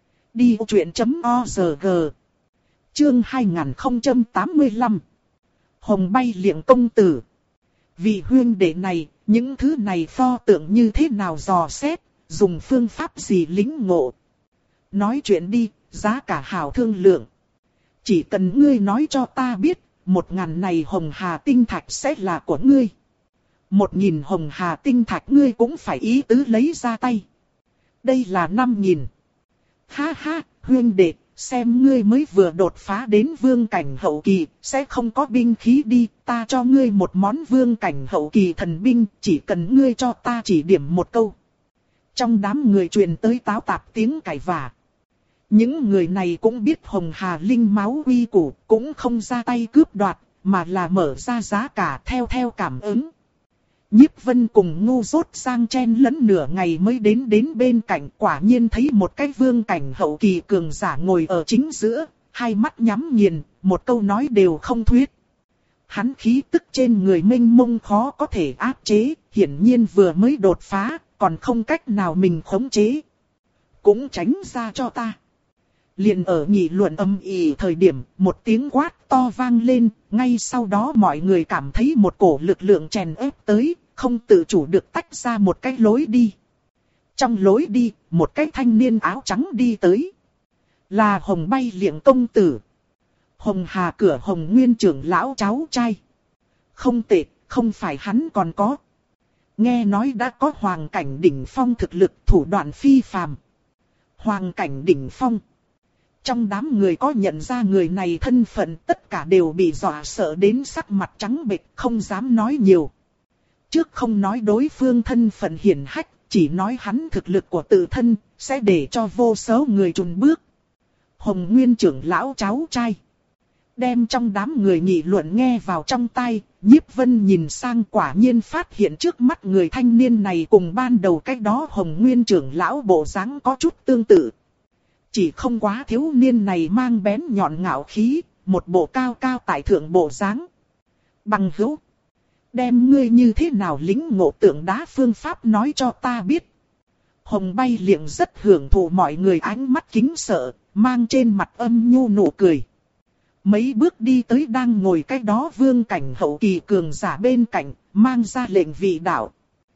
đi vô chuyện chấm org. Chương hai nghìn không trăm tám mươi lăm. Hồng bay liệng công tử. Vị huyên đệ này, những thứ này pho tượng như thế nào dò xét, dùng phương pháp gì lĩnh ngộ. Nói chuyện đi, giá cả hảo thương lượng. Chỉ cần ngươi nói cho ta biết, một ngàn này hồng hà tinh thạch sẽ là của ngươi. Một nghìn hồng hà tinh thạch ngươi cũng phải ý tứ lấy ra tay. Đây là năm nghìn. Ha ha, huynh đệ, xem ngươi mới vừa đột phá đến vương cảnh hậu kỳ, sẽ không có binh khí đi, ta cho ngươi một món vương cảnh hậu kỳ thần binh, chỉ cần ngươi cho ta chỉ điểm một câu. Trong đám người truyền tới táo tạp tiếng cãi vả. Những người này cũng biết hồng hà linh máu uy củ, cũng không ra tay cướp đoạt, mà là mở ra giá cả theo theo cảm ứng. Nhiếp Vân cùng Ngu Dốt sang chen lẫn nửa ngày mới đến đến bên cạnh, quả nhiên thấy một cái vương cảnh hậu kỳ cường giả ngồi ở chính giữa, hai mắt nhắm nghiền, một câu nói đều không thuyết. Hắn khí tức trên người mênh mông khó có thể áp chế, hiển nhiên vừa mới đột phá, còn không cách nào mình khống chế. Cũng tránh ra cho ta. Liền ở nghị luận âm ỉ thời điểm, một tiếng quát to vang lên, ngay sau đó mọi người cảm thấy một cổ lực lượng chèn ép tới, không tự chủ được tách ra một cái lối đi. Trong lối đi, một cái thanh niên áo trắng đi tới. Là Hồng Bay Liệng công tử. Hồng Hà cửa Hồng Nguyên trưởng lão cháu trai. Không tệ, không phải hắn còn có. Nghe nói đã có hoàng cảnh đỉnh phong thực lực, thủ đoạn phi phàm. Hoàng cảnh đỉnh phong. Trong đám người có nhận ra người này thân phận, tất cả đều bị dọa sợ đến sắc mặt trắng bệch, không dám nói nhiều. Trước không nói đối phương thân phận hiển hách, chỉ nói hắn thực lực của tự thân, sẽ để cho vô số người chùn bước. Hồng Nguyên trưởng lão cháu trai. Đem trong đám người nghị luận nghe vào trong tai, Nhiếp Vân nhìn sang quả nhiên phát hiện trước mắt người thanh niên này cùng ban đầu cách đó Hồng Nguyên trưởng lão bộ dáng có chút tương tự. Chỉ không quá thiếu niên này mang bén nhọn ngạo khí, một bộ cao cao tại thượng bộ dáng. Bằng hữu, đem ngươi như thế nào lĩnh ngộ tượng đá phương pháp nói cho ta biết. Hồng Bay Liệng rất hưởng thụ mọi người ánh mắt kính sợ, mang trên mặt âm nhu nụ cười. Mấy bước đi tới đang ngồi cách đó vương cảnh hậu kỳ cường giả bên cạnh, mang ra lệnh vị đạo.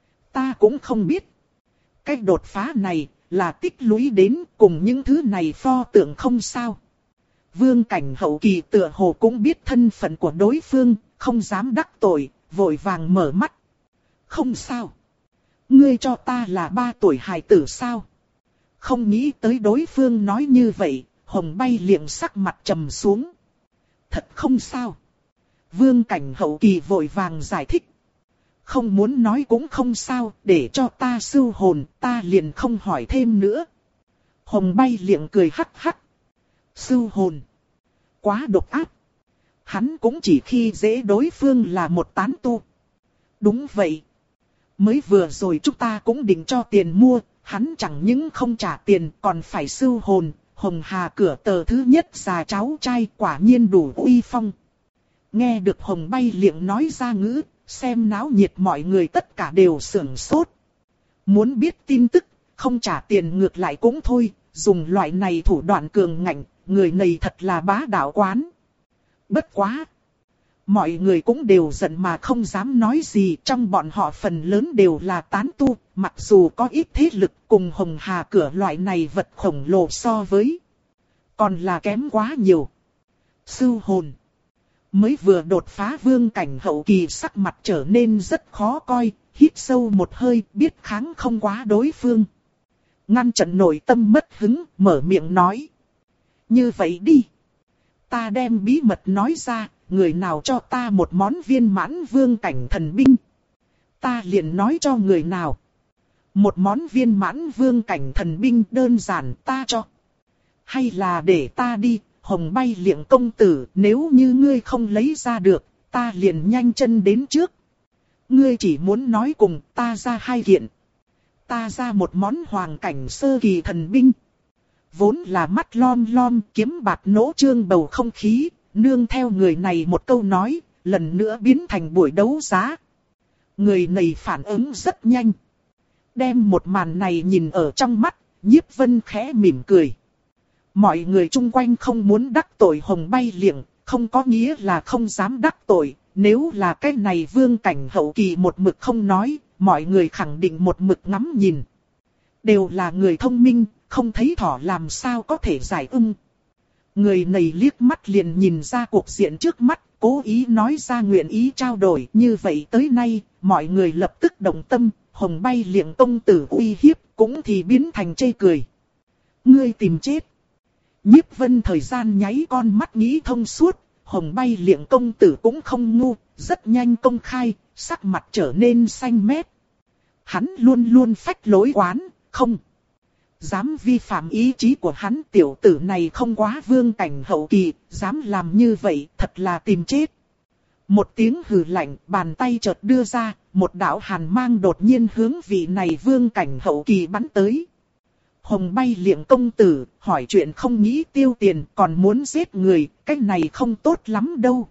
Ta cũng không biết. Cách đột phá này là tích lũy đến cùng những thứ này pho tượng không sao. Vương cảnh hậu kỳ tựa hồ cũng biết thân phận của đối phương, không dám đắc tội, vội vàng mở mắt. Không sao. Ngươi cho ta là ba tuổi hài tử sao? Không nghĩ tới đối phương nói như vậy, Hồng Bay Liệng sắc mặt trầm xuống. Thật không sao. Vương cảnh hậu kỳ vội vàng giải thích. Không muốn nói cũng không sao, để cho ta sưu hồn, ta liền không hỏi thêm nữa. Hồng Bay Liệng cười hắc hắc. Sưu hồn. Quá độc ác. Hắn cũng chỉ khi dễ đối phương là một tán tu. Đúng vậy. Mới vừa rồi chúng ta cũng định cho tiền mua, hắn chẳng những không trả tiền còn phải sưu hồn. Hồng Hà cửa tờ thứ nhất già cháu trai quả nhiên đủ uy phong. Nghe được Hồng Bay Liệng nói ra ngữ, xem náo nhiệt mọi người tất cả đều sửng sốt. Muốn biết tin tức, không trả tiền ngược lại cũng thôi, dùng loại này thủ đoạn cường ngạnh, người này thật là bá đạo quán. Bất quá. Mọi người cũng đều giận mà không dám nói gì, trong bọn họ phần lớn đều là tán tu, mặc dù có ít thế lực cùng Hồng Hà cửa loại này vật khổng lồ so với. Còn là kém quá nhiều. Sưu hồn. Mới vừa đột phá vương cảnh hậu kỳ sắc mặt trở nên rất khó coi, hít sâu một hơi biết kháng không quá đối phương. Ngăn chặn nội tâm mất hứng, mở miệng nói. Như vậy đi. Ta đem bí mật nói ra, người nào cho ta một món viên mãn vương cảnh thần binh. Ta liền nói cho người nào. Một món viên mãn vương cảnh thần binh đơn giản ta cho. Hay là để ta đi, Hồng Bay Liệng công tử, nếu như ngươi không lấy ra được, ta liền nhanh chân đến trước. Ngươi chỉ muốn nói cùng ta ra hai kiện. Ta ra một món hoàng cảnh sơ kỳ thần binh. Vốn là mắt lom lom kiếm bạc nỗ trương bầu không khí, nương theo người này một câu nói, lần nữa biến thành buổi đấu giá. Người này phản ứng rất nhanh. Đem một màn này nhìn ở trong mắt, Nhiếp Vân khẽ mỉm cười. Mọi người chung quanh không muốn đắc tội Hồng Bay Liệng, không có nghĩa là không dám đắc tội. Nếu là cái này vương cảnh hậu kỳ một mực không nói, mọi người khẳng định một mực ngắm nhìn. Đều là người thông minh, không thấy thỏ làm sao có thể giải ưng. Người này liếc mắt liền nhìn ra cuộc diện trước mắt, cố ý nói ra nguyện ý trao đổi. Như vậy tới nay, mọi người lập tức động tâm, Hồng Bay Liệng công tử uy hiếp cũng thì biến thành chê cười. Ngươi tìm chết. Nhiếp Vân thời gian nháy con mắt nghĩ thông suốt, Hồng Bay Liệng công tử cũng không ngu, rất nhanh công khai, sắc mặt trở nên xanh mét. Hắn luôn luôn phách lối quán, không dám vi phạm ý chí của hắn. Tiểu tử này không quá vương cảnh hậu kỳ, dám làm như vậy thật là tìm chết. Một tiếng hừ lạnh, bàn tay chợt đưa ra, một đạo hàn mang đột nhiên hướng vị này vương cảnh hậu kỳ bắn tới. Hồng Bay Liệng công tử, hỏi chuyện không nghĩ tiêu tiền, còn muốn giết người, cái này không tốt lắm đâu.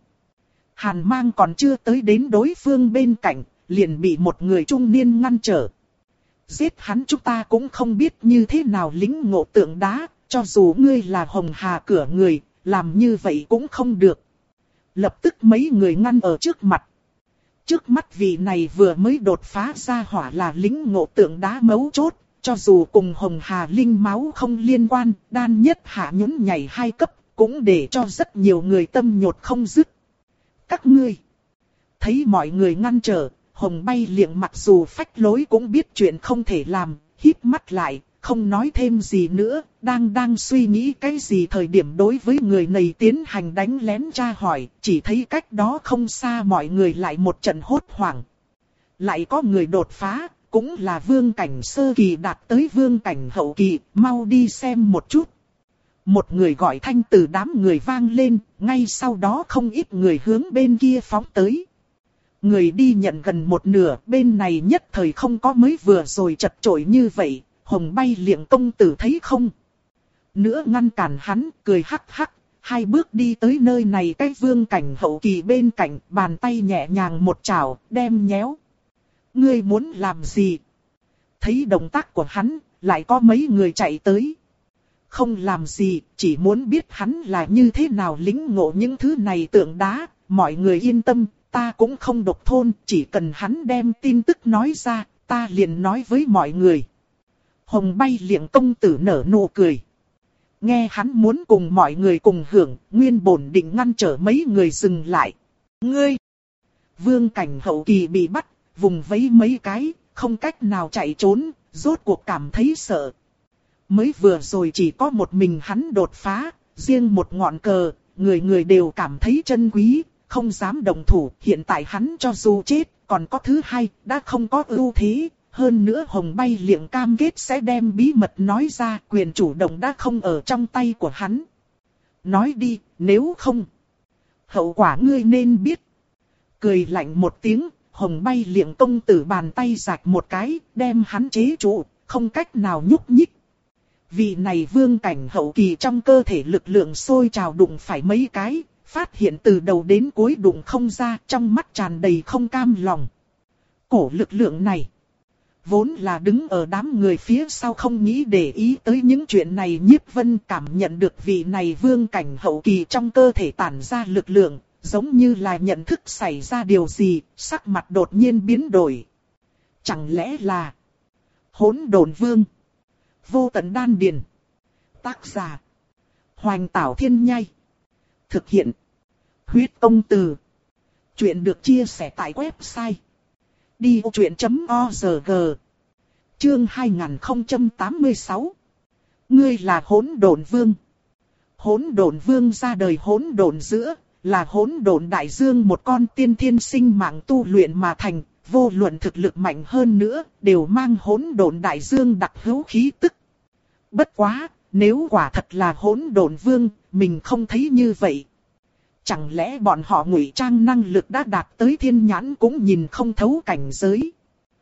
Hàn mang còn chưa tới đến đối phương bên cạnh, liền bị một người trung niên ngăn trở. Giết hắn chúng ta cũng không biết như thế nào lĩnh ngộ tượng đá, cho dù ngươi là Hồng Hà cửa người, làm như vậy cũng không được. Lập tức mấy người ngăn ở trước mặt. Trước mắt vị này vừa mới đột phá ra hỏa là lĩnh ngộ tượng đá mấu chốt, cho dù cùng Hồng Hà linh máu không liên quan, đan nhất hạ nhún nhảy hai cấp, cũng để cho rất nhiều người tâm nhột không dứt. Các ngươi thấy mọi người ngăn trở, Hồng Bay Liệng mặc dù phách lối cũng biết chuyện không thể làm, híp mắt lại, không nói thêm gì nữa, đang đang suy nghĩ cái gì thời điểm đối với người này tiến hành đánh lén tra hỏi, chỉ thấy cách đó không xa mọi người lại một trận hốt hoảng. Lại có người đột phá, cũng là vương cảnh sơ kỳ đạt tới vương cảnh hậu kỳ, mau đi xem một chút. Một người gọi thanh từ đám người vang lên, ngay sau đó không ít người hướng bên kia phóng tới. Người đi nhận gần một nửa, bên này nhất thời không có mới vừa rồi chật chội như vậy, Hồng Bay Liệng công tử thấy không? Nữa ngăn cản hắn, cười hắc hắc, hai bước đi tới nơi này cái vương cảnh hậu kỳ bên cạnh, bàn tay nhẹ nhàng một chảo, đem nhéo. Ngươi muốn làm gì? Thấy động tác của hắn, lại có mấy người chạy tới. Không làm gì, chỉ muốn biết hắn là như thế nào lĩnh ngộ những thứ này tượng đá, mọi người yên tâm. Ta cũng không độc thôn, chỉ cần hắn đem tin tức nói ra, ta liền nói với mọi người. Hồng Bay Liệng công tử nở nụ cười. Nghe hắn muốn cùng mọi người cùng hưởng, nguyên bổn định ngăn trở mấy người dừng lại. Ngươi! Vương cảnh hậu kỳ bị bắt, vùng vẫy mấy cái, không cách nào chạy trốn, rốt cuộc cảm thấy sợ. Mới vừa rồi chỉ có một mình hắn đột phá, riêng một ngọn cờ, người người đều cảm thấy chân quý. Không dám đồng thủ, hiện tại hắn cho dù chết, còn có thứ hai, đã không có ưu thế. Hơn nữa Hồng Bay Liệng cam kết sẽ đem bí mật nói ra, quyền chủ động đã không ở trong tay của hắn. Nói đi, nếu không, hậu quả ngươi nên biết. Cười lạnh một tiếng, Hồng Bay Liệng công tử bàn tay rạch một cái, đem hắn chế trụ, không cách nào nhúc nhích. Vị này vương cảnh hậu kỳ trong cơ thể lực lượng sôi trào đụng phải mấy cái. Phát hiện từ đầu đến cuối đụng không ra, trong mắt tràn đầy không cam lòng. Cổ lực lượng này, vốn là đứng ở đám người phía sau không nghĩ để ý tới những chuyện này. Nhiếp Vân cảm nhận được vị này vương cảnh hậu kỳ trong cơ thể tản ra lực lượng, giống như là nhận thức xảy ra điều gì, sắc mặt đột nhiên biến đổi. Chẳng lẽ là Hỗn Độn Vương? Vô Tận Đan Điền. Tác giả Hoành Tảo Thiên Nhai. Thực hiện Huyết Công Từ. Chuyện được chia sẻ tại website đi ô chuyện chấm org. Chương hai nghìn không trăm tám mươi sáu. Ngươi là Hỗn Độn Vương. Hỗn Độn Vương ra đời hỗn độn giữa, là hỗn độn đại dương một con tiên thiên sinh mạng tu luyện mà thành, vô luận thực lực mạnh hơn nữa, đều mang hỗn độn đại dương đặc hữu khí tức. Bất quá, nếu quả thật là Hỗn Độn Vương, mình không thấy như vậy. Chẳng lẽ bọn họ ngụy trang năng lực đã đạt tới thiên nhãn cũng nhìn không thấu cảnh giới?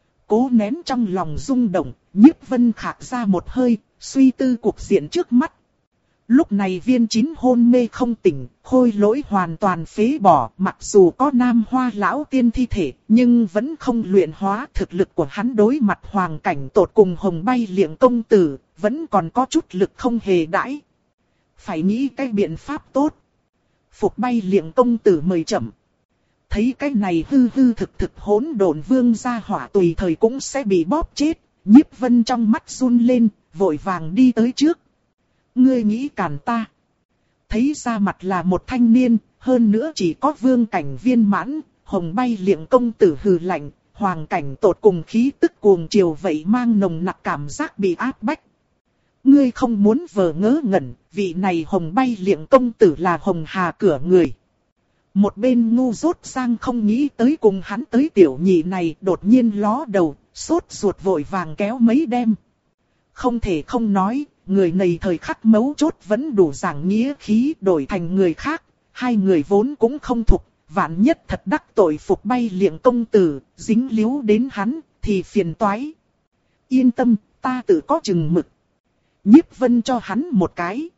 Cố nén trong lòng rung động, Nhiếp Vân khạc ra một hơi, suy tư cuộc diện trước mắt. Lúc này Viên Chín hôn mê không tỉnh, Khôi Lỗi hoàn toàn phế bỏ, mặc dù có Nam Hoa lão tiên thi thể, nhưng vẫn không luyện hóa. Thực lực của hắn đối mặt hoàng cảnh tột cùng Hồng Bay Liệng công tử, vẫn còn có chút lực không hề đãi. Phải nghĩ cái biện pháp tốt. Phục Bay Liệng công tử mời chậm. Thấy cái này hư hư thực thực Hỗn Độn Vương ra hỏa tùy thời cũng sẽ bị bóp chết, Nhiếp Vân trong mắt run lên, vội vàng đi tới trước. Ngươi nghĩ cản ta? Thấy ra mặt là một thanh niên, hơn nữa chỉ có vương cảnh viên mãn, Hồng Bay Liệng công tử hừ lạnh, hoàng cảnh tột cùng khí tức cuồng chiều vậy mang nồng nặc cảm giác bị áp bách. Ngươi không muốn vờ ngớ ngẩn, vị này Hồng Bay Liệng công tử là Hồng Hà cửa người. Một bên ngu dốt sang không nghĩ tới cùng hắn tới tiểu nhị này đột nhiên ló đầu, sốt ruột vội vàng kéo mấy đem. Không thể không nói, người này thời khắc mấu chốt vẫn đủ giảng nghĩa khí đổi thành người khác, hai người vốn cũng không thục, vạn nhất thật đắc tội Phục Bay Liệng công tử, dính líu đến hắn, thì phiền toái. Yên tâm, ta tự có chừng mực. Nhiếp Vân cho hắn một cái.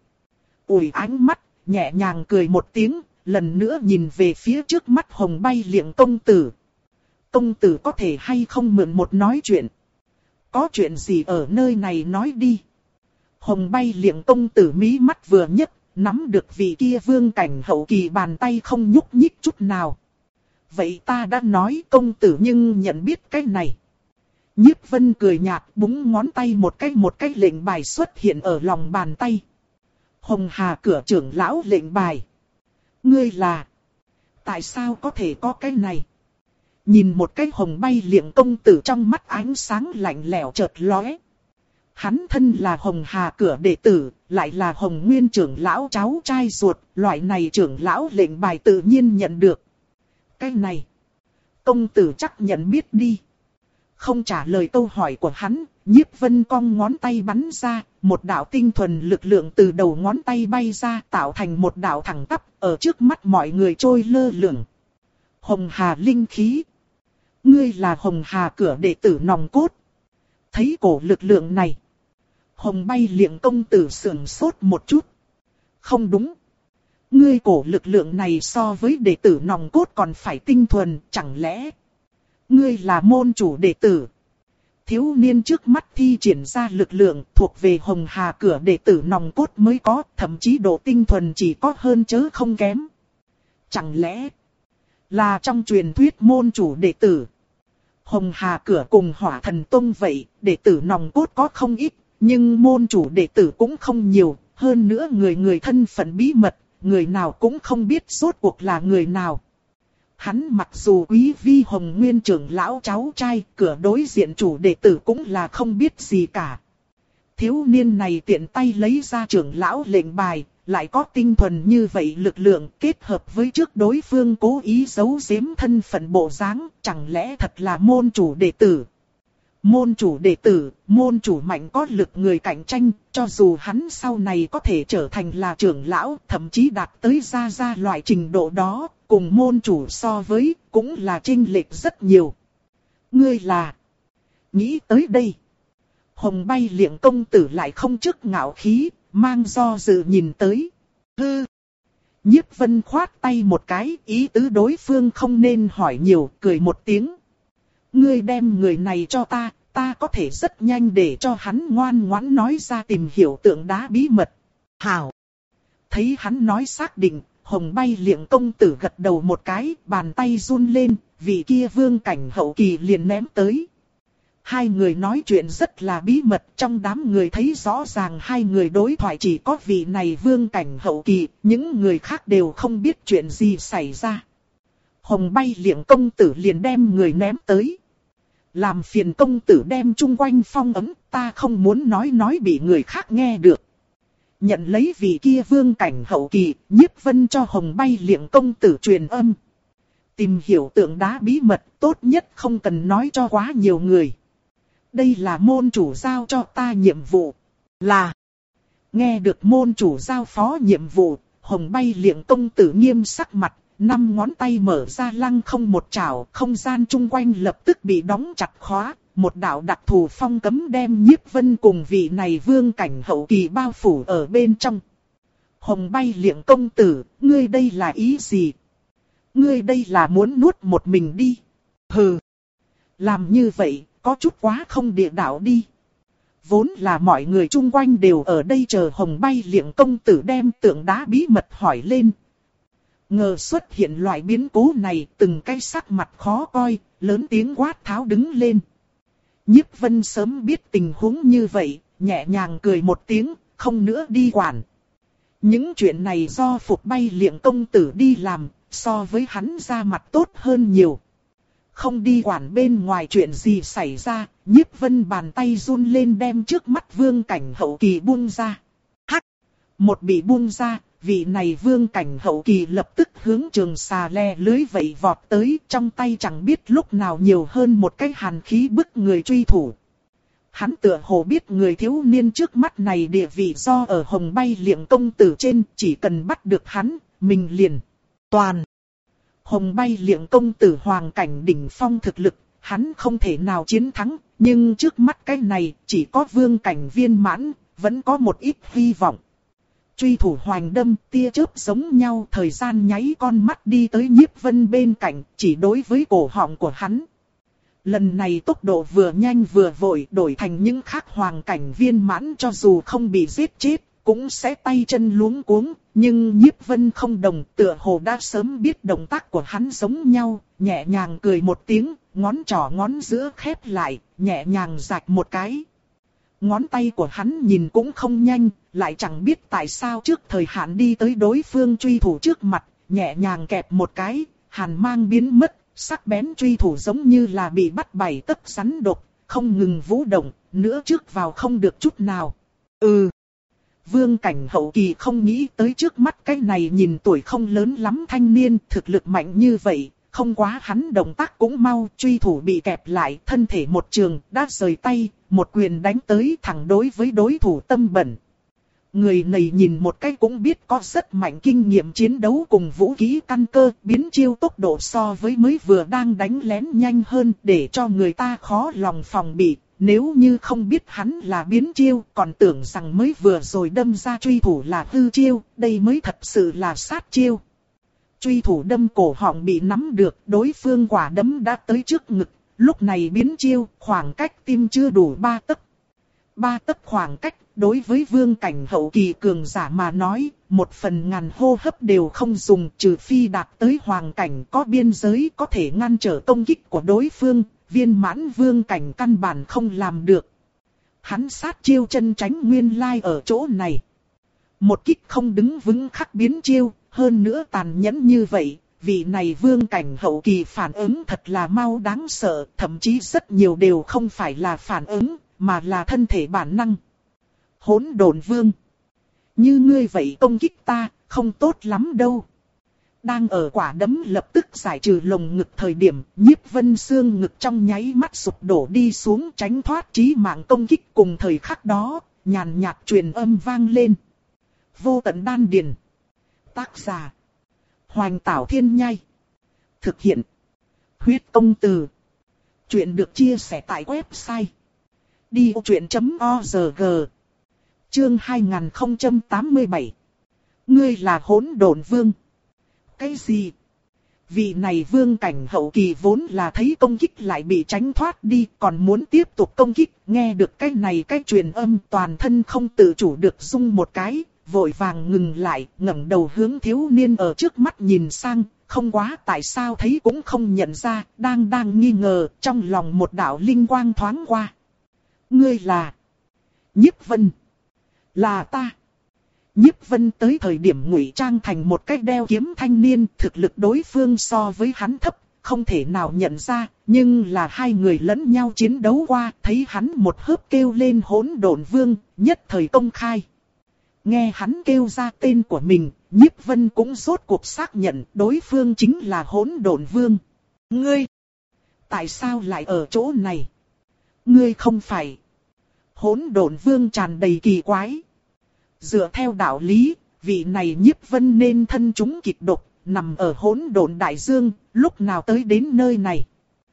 Ủi ánh mắt, nhẹ nhàng cười một tiếng, lần nữa nhìn về phía trước mắt Hồng Bay Liệng công tử. Công tử có thể hay không mượn một nói chuyện? Có chuyện gì ở nơi này nói đi. Hồng Bay Liệng công tử mí mắt vừa nhấc, nắm được vị kia vương cảnh hậu kỳ bàn tay không nhúc nhích chút nào. Vậy ta đã nói công tử nhưng nhận biết cái này. Nhiếp Vân cười nhạt búng ngón tay một cái một cái lệnh bài xuất hiện ở lòng bàn tay. Hồng Hà cửa trưởng lão lệnh bài. Ngươi là... Tại sao có thể có cái này? Nhìn một cái Hồng Bay Liệng công tử trong mắt ánh sáng lạnh lẽo chợt lóe. Hắn thân là Hồng Hà cửa đệ tử, lại là Hồng Nguyên trưởng lão cháu trai ruột, loại này trưởng lão lệnh bài tự nhiên nhận được. Cái này, công tử chắc nhận biết đi. Không trả lời câu hỏi của hắn, Nhiếp Vân cong ngón tay bắn ra, một đạo tinh thuần lực lượng từ đầu ngón tay bay ra tạo thành một đạo thẳng tắp, ở trước mắt mọi người trôi lơ lửng. Hồng Hà linh khí. Ngươi là Hồng Hà cửa đệ tử nòng cốt. Thấy cổ lực lượng này, Hồng Bay Liệng công tử sườn sốt một chút. Không đúng. Ngươi cổ lực lượng này so với đệ tử nòng cốt còn phải tinh thuần, chẳng lẽ ngươi là môn chủ đệ tử? Thiếu niên trước mắt thi triển ra lực lượng thuộc về Hồng Hà cửa đệ tử nòng cốt mới có, thậm chí độ tinh thuần chỉ có hơn chớ không kém. Chẳng lẽ là trong truyền thuyết môn chủ đệ tử? Hồng Hà cửa cùng Hỏa Thần Tông vậy, đệ tử nòng cốt có không ít, nhưng môn chủ đệ tử cũng không nhiều, hơn nữa người người thân phận bí mật, người nào cũng không biết rốt cuộc là người nào. Hắn mặc dù quý vi Hồng Nguyên trưởng lão cháu trai, cửa đối diện chủ đệ tử cũng là không biết gì cả. Thiếu niên này tiện tay lấy ra trưởng lão lệnh bài, lại có tinh thuần như vậy lực lượng kết hợp với trước đối phương cố ý giấu giếm thân phận bộ dáng, chẳng lẽ thật là môn chủ đệ tử? Môn chủ đệ tử, môn chủ mạnh có lực người cạnh tranh, cho dù hắn sau này có thể trở thành là trưởng lão, thậm chí đạt tới ra ra loại trình độ đó, cùng môn chủ so với, cũng là chênh lệch rất nhiều. Ngươi là... Nghĩ tới đây, Hồng Bay Liệng công tử lại không chức ngạo khí, mang do dự nhìn tới. Hư! Nhiếp Vân khoát tay một cái, ý tứ đối phương không nên hỏi nhiều, cười một tiếng. Ngươi đem người này cho ta, ta có thể rất nhanh để cho hắn ngoan ngoãn nói ra tìm hiểu tượng đá bí mật. Hảo! Thấy hắn nói xác định, Hồng Bay Liệng công tử gật đầu một cái, bàn tay run lên, vị kia vương cảnh hậu kỳ liền ném tới. Hai người nói chuyện rất là bí mật, trong đám người thấy rõ ràng hai người đối thoại chỉ có vị này vương cảnh hậu kỳ, những người khác đều không biết chuyện gì xảy ra. Hồng Bay Liệng công tử liền đem người ném tới. Làm phiền công tử đem chung quanh phong ấm, ta không muốn nói nói bị người khác nghe được. Nhận lấy vị kia vương cảnh hậu kỳ, Nhiếp Vân cho Hồng Bay Liệng công tử truyền âm. Tìm hiểu tượng đá bí mật, tốt nhất không cần nói cho quá nhiều người. Đây là môn chủ giao cho ta nhiệm vụ. Là. Nghe được môn chủ giao phó nhiệm vụ, Hồng Bay Liệng công tử nghiêm sắc mặt, năm ngón tay mở ra lăng không một chảo, không gian chung quanh lập tức bị đóng chặt khóa. Một đạo đặc thù phong cấm đem Nhiếp Vân cùng vị này vương cảnh hậu kỳ bao phủ ở bên trong. Hồng Bay Liệng công tử, ngươi đây là ý gì? Ngươi đây là muốn nuốt một mình đi. Hừ. Làm như vậy, có chút quá không địa đạo đi. Vốn là mọi người chung quanh đều ở đây chờ Hồng Bay Liệng công tử đem tượng đá bí mật hỏi lên. Ngờ xuất hiện loại biến cố này, từng cái sắc mặt khó coi, lớn tiếng quát tháo đứng lên. Nhiếp Vân sớm biết tình huống như vậy, nhẹ nhàng cười một tiếng, không nữa đi quản. Những chuyện này do Phục Bay Liệng công tử đi làm, so với hắn ra mặt tốt hơn nhiều. Không đi quản bên ngoài chuyện gì xảy ra, Nhiếp Vân bàn tay run lên đem trước mắt Vương Cảnh hậu kỳ buông ra. Hắc! Một bị buông ra, vị này Vương Cảnh hậu kỳ lập tức hướng Trường Xà le lưới vậy vọt tới, trong tay chẳng biết lúc nào nhiều hơn một cái hàn khí bức người truy thủ. Hắn tựa hồ biết người thiếu niên trước mắt này địa vị do ở Hồng Bay Liệng công tử trên, chỉ cần bắt được hắn, mình liền toàn. Hồng Bay Liệng công tử hoàng cảnh đỉnh phong thực lực, hắn không thể nào chiến thắng, nhưng trước mắt cái này chỉ có Vương Cảnh viên mãn, vẫn có một ít hy vọng. Truy thủ hoành đâm, tia chớp giống nhau, thời gian nháy con mắt đi tới Nhiếp Vân bên cạnh, chỉ đối với cổ họng của hắn. Lần này tốc độ vừa nhanh vừa vội, đổi thành những khác hoàng cảnh viên mãn cho dù không bị giết chết, cũng sẽ tay chân luống cuống, nhưng Nhiếp Vân không đồng, tựa hồ đã sớm biết động tác của hắn giống nhau, nhẹ nhàng cười một tiếng, ngón trỏ ngón giữa khép lại, nhẹ nhàng rạch một cái. Ngón tay của hắn nhìn cũng không nhanh, lại chẳng biết tại sao trước thời hạn đi tới đối phương truy thủ trước mặt, nhẹ nhàng kẹp một cái, hàn mang biến mất, sắc bén truy thủ giống như là bị bắt bảy tấc rắn độc, không ngừng vũ động, nữa trước vào không được chút nào. Ừ. Vương Cảnh hậu kỳ không nghĩ tới trước mắt cái này nhìn tuổi không lớn lắm thanh niên, thực lực mạnh như vậy, không quá hắn động tác cũng mau, truy thủ bị kẹp lại, thân thể một trường, đã rời tay, một quyền đánh tới thẳng đối với đối thủ tâm bẩn. Người này nhìn một cái cũng biết có rất mạnh kinh nghiệm chiến đấu cùng vũ khí căn cơ, biến chiêu tốc độ so với mới vừa đang đánh lén nhanh hơn để cho người ta khó lòng phòng bị. Nếu như không biết hắn là biến chiêu, còn tưởng rằng mới vừa rồi đâm ra truy thủ là hư chiêu, đây mới thật sự là sát chiêu. Truy thủ đâm cổ họng bị nắm được, đối phương quả đấm đã tới trước ngực, lúc này biến chiêu, khoảng cách tim chưa đủ ba tấc. Ba tấc khoảng cách, đối với Vương Cảnh hậu kỳ cường giả mà nói, một phần ngàn hô hấp đều không dùng, trừ phi đạt tới hoàng cảnh có biên giới có thể ngăn trở công kích của đối phương. Viên mãn Vương Cảnh căn bản không làm được. Hắn sát chiêu chân tránh nguyên lai ở chỗ này. Một kích không đứng vững khắc biến chiêu, hơn nữa tàn nhẫn như vậy, vị này Vương Cảnh hậu kỳ phản ứng thật là mau đáng sợ, thậm chí rất nhiều đều không phải là phản ứng, mà là thân thể bản năng. Hỗn độn vương. Như ngươi vậy công kích ta, không tốt lắm đâu. Đang ở quả đấm lập tức giải trừ lồng ngực thời điểm, Nhiếp Vân xương ngực trong nháy mắt sụp đổ đi xuống tránh thoát chí mạng công kích cùng thời khắc đó, nhàn nhạt truyền âm vang lên. Vô tận đan điền. Tác giả. Hoành Tảo Thiên Nhai. Thực hiện. Huyết Công Từ. Chuyện được chia sẻ tại website. đi ô chuyện chấm org. Chương hai nghìn không trăm tám mươi bảy. Ngươi là hỗn độn vương. Cái gì? Vị này Vương Cảnh hậu kỳ vốn là thấy công kích lại bị tránh thoát đi, còn muốn tiếp tục công kích, nghe được cái này cái truyền âm toàn thân không tự chủ được rung một cái, vội vàng ngừng lại, ngẩng đầu hướng thiếu niên ở trước mắt nhìn sang, không quá tại sao thấy cũng không nhận ra, đang đang nghi ngờ, trong lòng một đạo linh quang thoáng qua. Ngươi là Nhiếp Vân. Là ta. Nhiếp Vân tới thời điểm ngụy trang thành một cái đeo kiếm thanh niên, thực lực đối phương so với hắn thấp, không thể nào nhận ra, nhưng là hai người lẫn nhau chiến đấu qua, thấy hắn một hớp kêu lên hỗn độn vương, nhất thời công khai. Nghe hắn kêu ra tên của mình, Nhiếp Vân cũng rốt cuộc xác nhận đối phương chính là hỗn độn vương. Ngươi, tại sao lại ở chỗ này? Ngươi không phải. Hỗn độn vương tràn đầy kỳ quái. Dựa theo đạo lý, vị này Nhiếp Vân nên thân chúng kịch độc, nằm ở hỗn độn đại dương, lúc nào tới đến nơi này.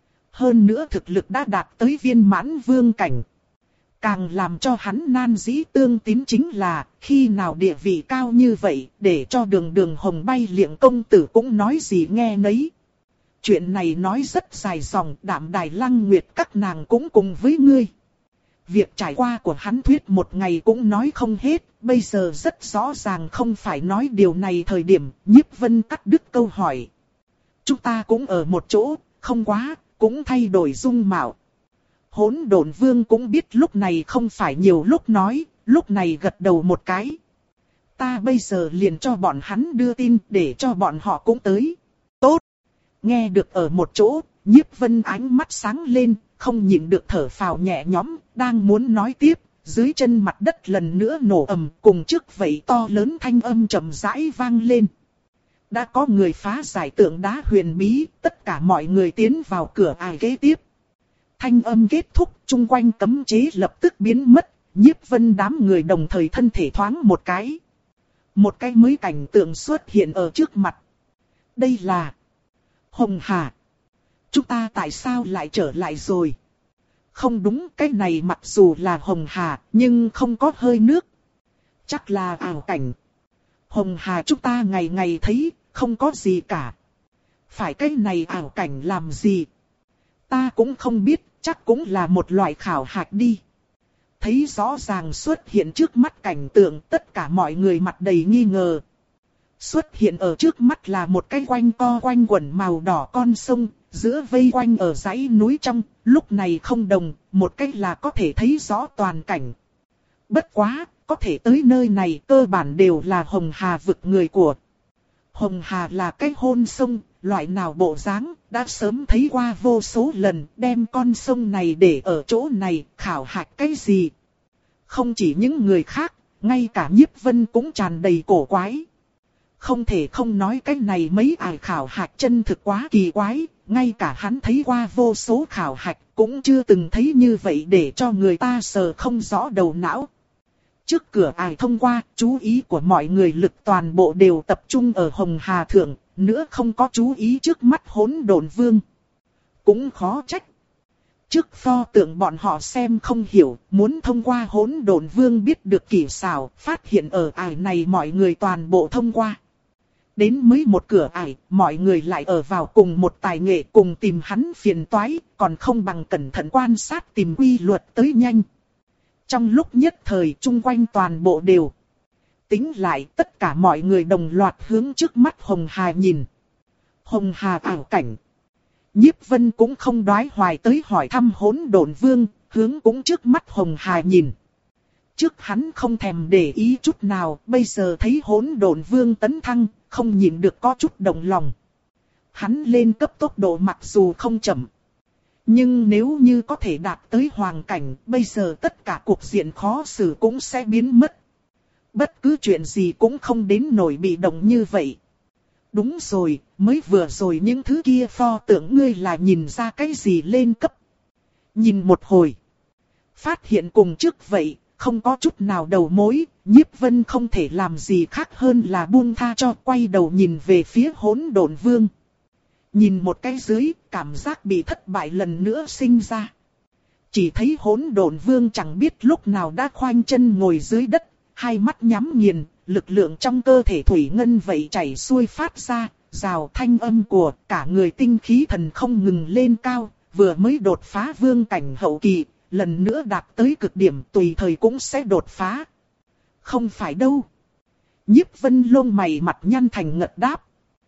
Hơn nữa thực lực đã đạt tới viên mãn vương cảnh. Càng làm cho hắn nan dĩ tương tín chính là, khi nào địa vị cao như vậy, để cho đường đường Hồng Bay Liệng công tử cũng nói gì nghe nấy. Chuyện này nói rất dài dòng, Đạm Đài Lăng Nguyệt các nàng cũng cùng với ngươi. Việc trải qua của hắn thuyết một ngày cũng nói không hết, bây giờ rất rõ ràng không phải nói điều này thời điểm, Nhiếp Vân cắt đứt câu hỏi. Chúng ta cũng ở một chỗ, không quá, cũng thay đổi dung mạo. Hỗn độn vương cũng biết lúc này không phải nhiều lúc nói, lúc này gật đầu một cái. Ta bây giờ liền cho bọn hắn đưa tin để cho bọn họ cũng tới. Tốt. Nghe được ở một chỗ, Nhiếp Vân ánh mắt sáng lên, không nhịn được thở phào nhẹ nhõm, đang muốn nói tiếp, dưới chân mặt đất lần nữa nổ ầm, cùng trước vậy to lớn thanh âm trầm rãi vang lên. Đã có người phá giải tượng đá huyền bí, tất cả mọi người tiến vào cửa ải kế tiếp. Thanh âm kết thúc, chung quanh cấm chế lập tức biến mất, Nhiếp Vân đám người đồng thời thân thể thoáng một cái. Một cái mới cảnh tượng xuất hiện ở trước mặt. Đây là Hồng Hà. Chúng ta tại sao lại trở lại rồi? Không đúng, cái này mặc dù là Hồng Hà, nhưng không có hơi nước. Chắc là ảo cảnh. Hồng Hà chúng ta ngày ngày thấy, không có gì cả. Phải cái này ảo cảnh làm gì? Ta cũng không biết, chắc cũng là một loại khảo hạch đi. Thấy rõ ràng xuất hiện trước mắt cảnh tượng, tất cả mọi người mặt đầy nghi ngờ. Xuất hiện ở trước mắt là một cái quanh co quanh quẩn màu đỏ con sông, giữa vây quanh ở dãy núi trong, lúc này không đồng, một cách là có thể thấy rõ toàn cảnh. Bất quá, có thể tới nơi này cơ bản đều là Hồng Hà vực người của. Hồng Hà là cái hôn sông, loại nào bộ dáng, đã sớm thấy qua vô số lần, đem con sông này để ở chỗ này, khảo hạch cái gì. Không chỉ những người khác, ngay cả Nhiếp Vân cũng tràn đầy cổ quái. Không thể không nói cái này mấy ải khảo hạch chân thực quá kỳ quái, ngay cả hắn thấy qua vô số khảo hạch cũng chưa từng thấy như vậy để cho người ta sờ không rõ đầu não. Trước cửa ải thông qua, chú ý của mọi người lực toàn bộ đều tập trung ở Hồng Hà thượng, nữa không có chú ý trước mắt hỗn độn vương. Cũng khó trách. Trước pho tượng bọn họ xem không hiểu, muốn thông qua hỗn độn vương biết được kỹ xảo, phát hiện ở ải này mọi người toàn bộ thông qua. Đến mới một cửa ải, mọi người lại ở vào cùng một tài nghệ cùng tìm hắn phiền toái, còn không bằng cẩn thận quan sát tìm quy luật tới nhanh. Trong lúc nhất thời chung quanh toàn bộ đều. Tính lại tất cả mọi người đồng loạt hướng trước mắt Hồng Hà nhìn. Hồng Hà ảo cảnh. Nhiếp Vân cũng không đoái hoài tới hỏi thăm hỗn độn vương, hướng cũng trước mắt Hồng Hà nhìn. Trước hắn không thèm để ý chút nào, bây giờ thấy hỗn độn vương tấn thăng, không nhìn được có chút động lòng. Hắn lên cấp tốc độ mặc dù không chậm. Nhưng nếu như có thể đạt tới hoàng cảnh, bây giờ tất cả cuộc diện khó xử cũng sẽ biến mất. Bất cứ chuyện gì cũng không đến nổi bị động như vậy. Đúng rồi, mới vừa rồi những thứ kia pho tượng ngươi là nhìn ra cái gì lên cấp. Nhìn một hồi. Phát hiện cùng trước vậy, không có chút nào đầu mối, Nhiếp Vân không thể làm gì khác hơn là buông tha cho quay đầu nhìn về phía hỗn độn vương. Nhìn một cái dưới, cảm giác bị thất bại lần nữa sinh ra. Chỉ thấy hỗn độn vương chẳng biết lúc nào đã khoanh chân ngồi dưới đất, hai mắt nhắm nghiền, lực lượng trong cơ thể thủy ngân vậy chảy xuôi phát ra, rào thanh âm của cả người tinh khí thần không ngừng lên cao, vừa mới đột phá vương cảnh hậu kỳ, lần nữa đạt tới cực điểm tùy thời cũng sẽ đột phá. Không phải đâu. Nhiếp Vân lông mày mặt nhăn thành ngật đáp.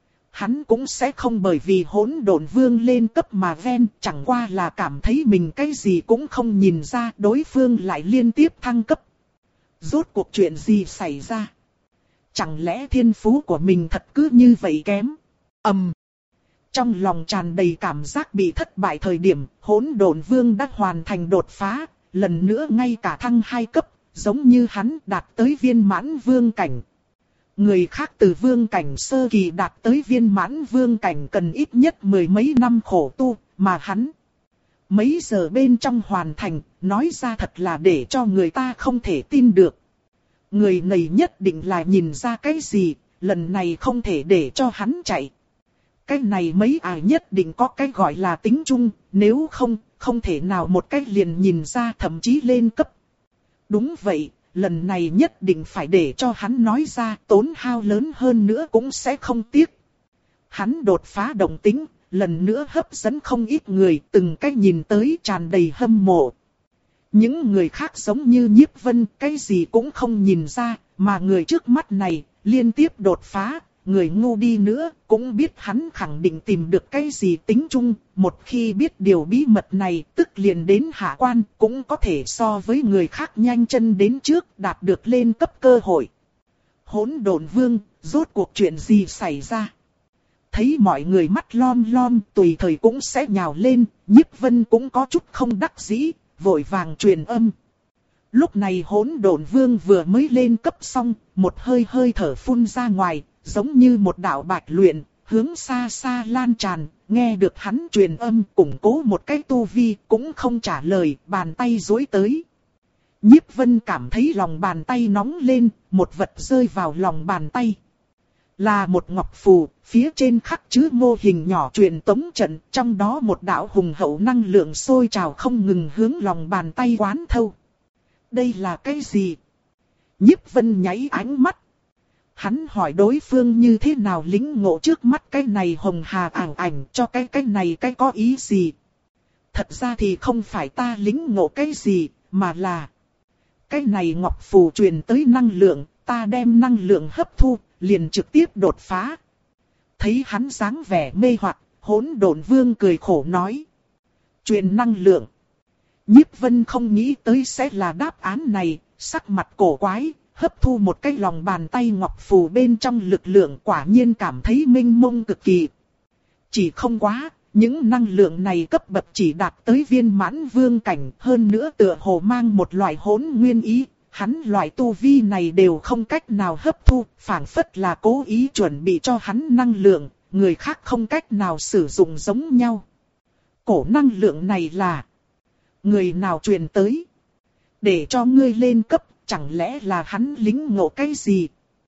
Hắn cũng sẽ không bởi vì hỗn độn vương lên cấp mà ven, chẳng qua là cảm thấy mình cái gì cũng không nhìn ra, đối phương lại liên tiếp thăng cấp. Rốt cuộc chuyện gì xảy ra? Chẳng lẽ thiên phú của mình thật cứ như vậy kém? Ầm. Um. Trong lòng tràn đầy cảm giác bị thất bại thời điểm, hỗn độn vương đã hoàn thành đột phá, lần nữa ngay cả thăng hai cấp, giống như hắn đạt tới viên mãn vương cảnh. Người khác từ vương cảnh sơ kỳ đạt tới viên mãn vương cảnh cần ít nhất mười mấy năm khổ tu, mà hắn mấy giờ bên trong hoàn thành, nói ra thật là để cho người ta không thể tin được. Người này nhất định là nhìn ra cái gì, lần này không thể để cho hắn chạy. Cái này mấy ai nhất định có cái gọi là tính chung, nếu không, không thể nào một cách liền nhìn ra thậm chí lên cấp. Đúng vậy, lần này nhất định phải để cho hắn nói ra, tốn hao lớn hơn nữa cũng sẽ không tiếc. Hắn đột phá đồng tính, lần nữa hấp dẫn không ít người, từng cách nhìn tới tràn đầy hâm mộ. Những người khác giống như Nhiếp Vân, cái gì cũng không nhìn ra, mà người trước mắt này, liên tiếp đột phá, người ngu đi nữa cũng biết hắn khẳng định tìm được cái gì tính chung, một khi biết điều bí mật này tức liền đến hạ quan cũng có thể so với người khác nhanh chân đến trước đạt được lên cấp cơ hội. Hỗn độn vương, rốt cuộc chuyện gì xảy ra? Thấy mọi người mắt lom lom tùy thời cũng sẽ nhào lên, Nhiếp Vân cũng có chút không đắc dĩ, vội vàng truyền âm. Lúc này hỗn độn vương vừa mới lên cấp xong, một hơi hơi thở phun ra ngoài, giống như một đạo bạch luyện, hướng xa xa lan tràn, nghe được hắn truyền âm củng cố một cái tu vi, cũng không trả lời, bàn tay duỗi tới. Nhiếp Vân cảm thấy lòng bàn tay nóng lên, một vật rơi vào lòng bàn tay. Là một ngọc phù, phía trên khắc chữ mô hình nhỏ truyền tống trận, trong đó một đạo hùng hậu năng lượng sôi trào không ngừng hướng lòng bàn tay quán thâu. Đây là cái gì? Nhiếp Vân nháy ánh mắt. Hắn hỏi đối phương như thế nào lĩnh ngộ trước mắt cái này hồng hà ảng ảnh cho cái cái này cái có ý gì? Thật ra thì không phải ta lĩnh ngộ cái gì, mà là cái này ngọc phù truyền tới năng lượng, ta đem năng lượng hấp thu, liền trực tiếp đột phá. Thấy hắn dáng vẻ mê hoặc, hỗn độn vương cười khổ nói. Truyền năng lượng. Nhiếp Vân không nghĩ tới sẽ là đáp án này, sắc mặt cổ quái, hấp thu một cái lòng bàn tay ngọc phù bên trong lực lượng quả nhiên cảm thấy mênh mông cực kỳ. Chỉ không quá, những năng lượng này cấp bậc chỉ đạt tới viên mãn vương cảnh, hơn nữa tựa hồ mang một loại hỗn nguyên ý, hắn loại tu vi này đều không cách nào hấp thu, phảng phất là cố ý chuẩn bị cho hắn năng lượng, người khác không cách nào sử dụng giống nhau. Cổ năng lượng này là người nào truyền tới? Để cho ngươi lên cấp, chẳng lẽ là hắn lĩnh ngộ cái gì?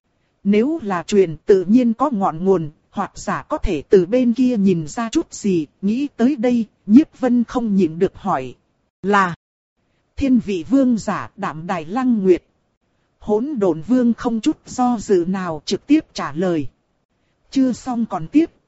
Nếu là truyền tự nhiên có ngọn nguồn, hoặc giả có thể từ bên kia nhìn ra chút gì, nghĩ tới đây, Nhiếp Vân không nhịn được hỏi. Là Thiên Vị Vương giả Đạm Đài Lăng Nguyệt. Hỗn Độn Vương không chút do dự nào trực tiếp trả lời. Chưa xong còn tiếp.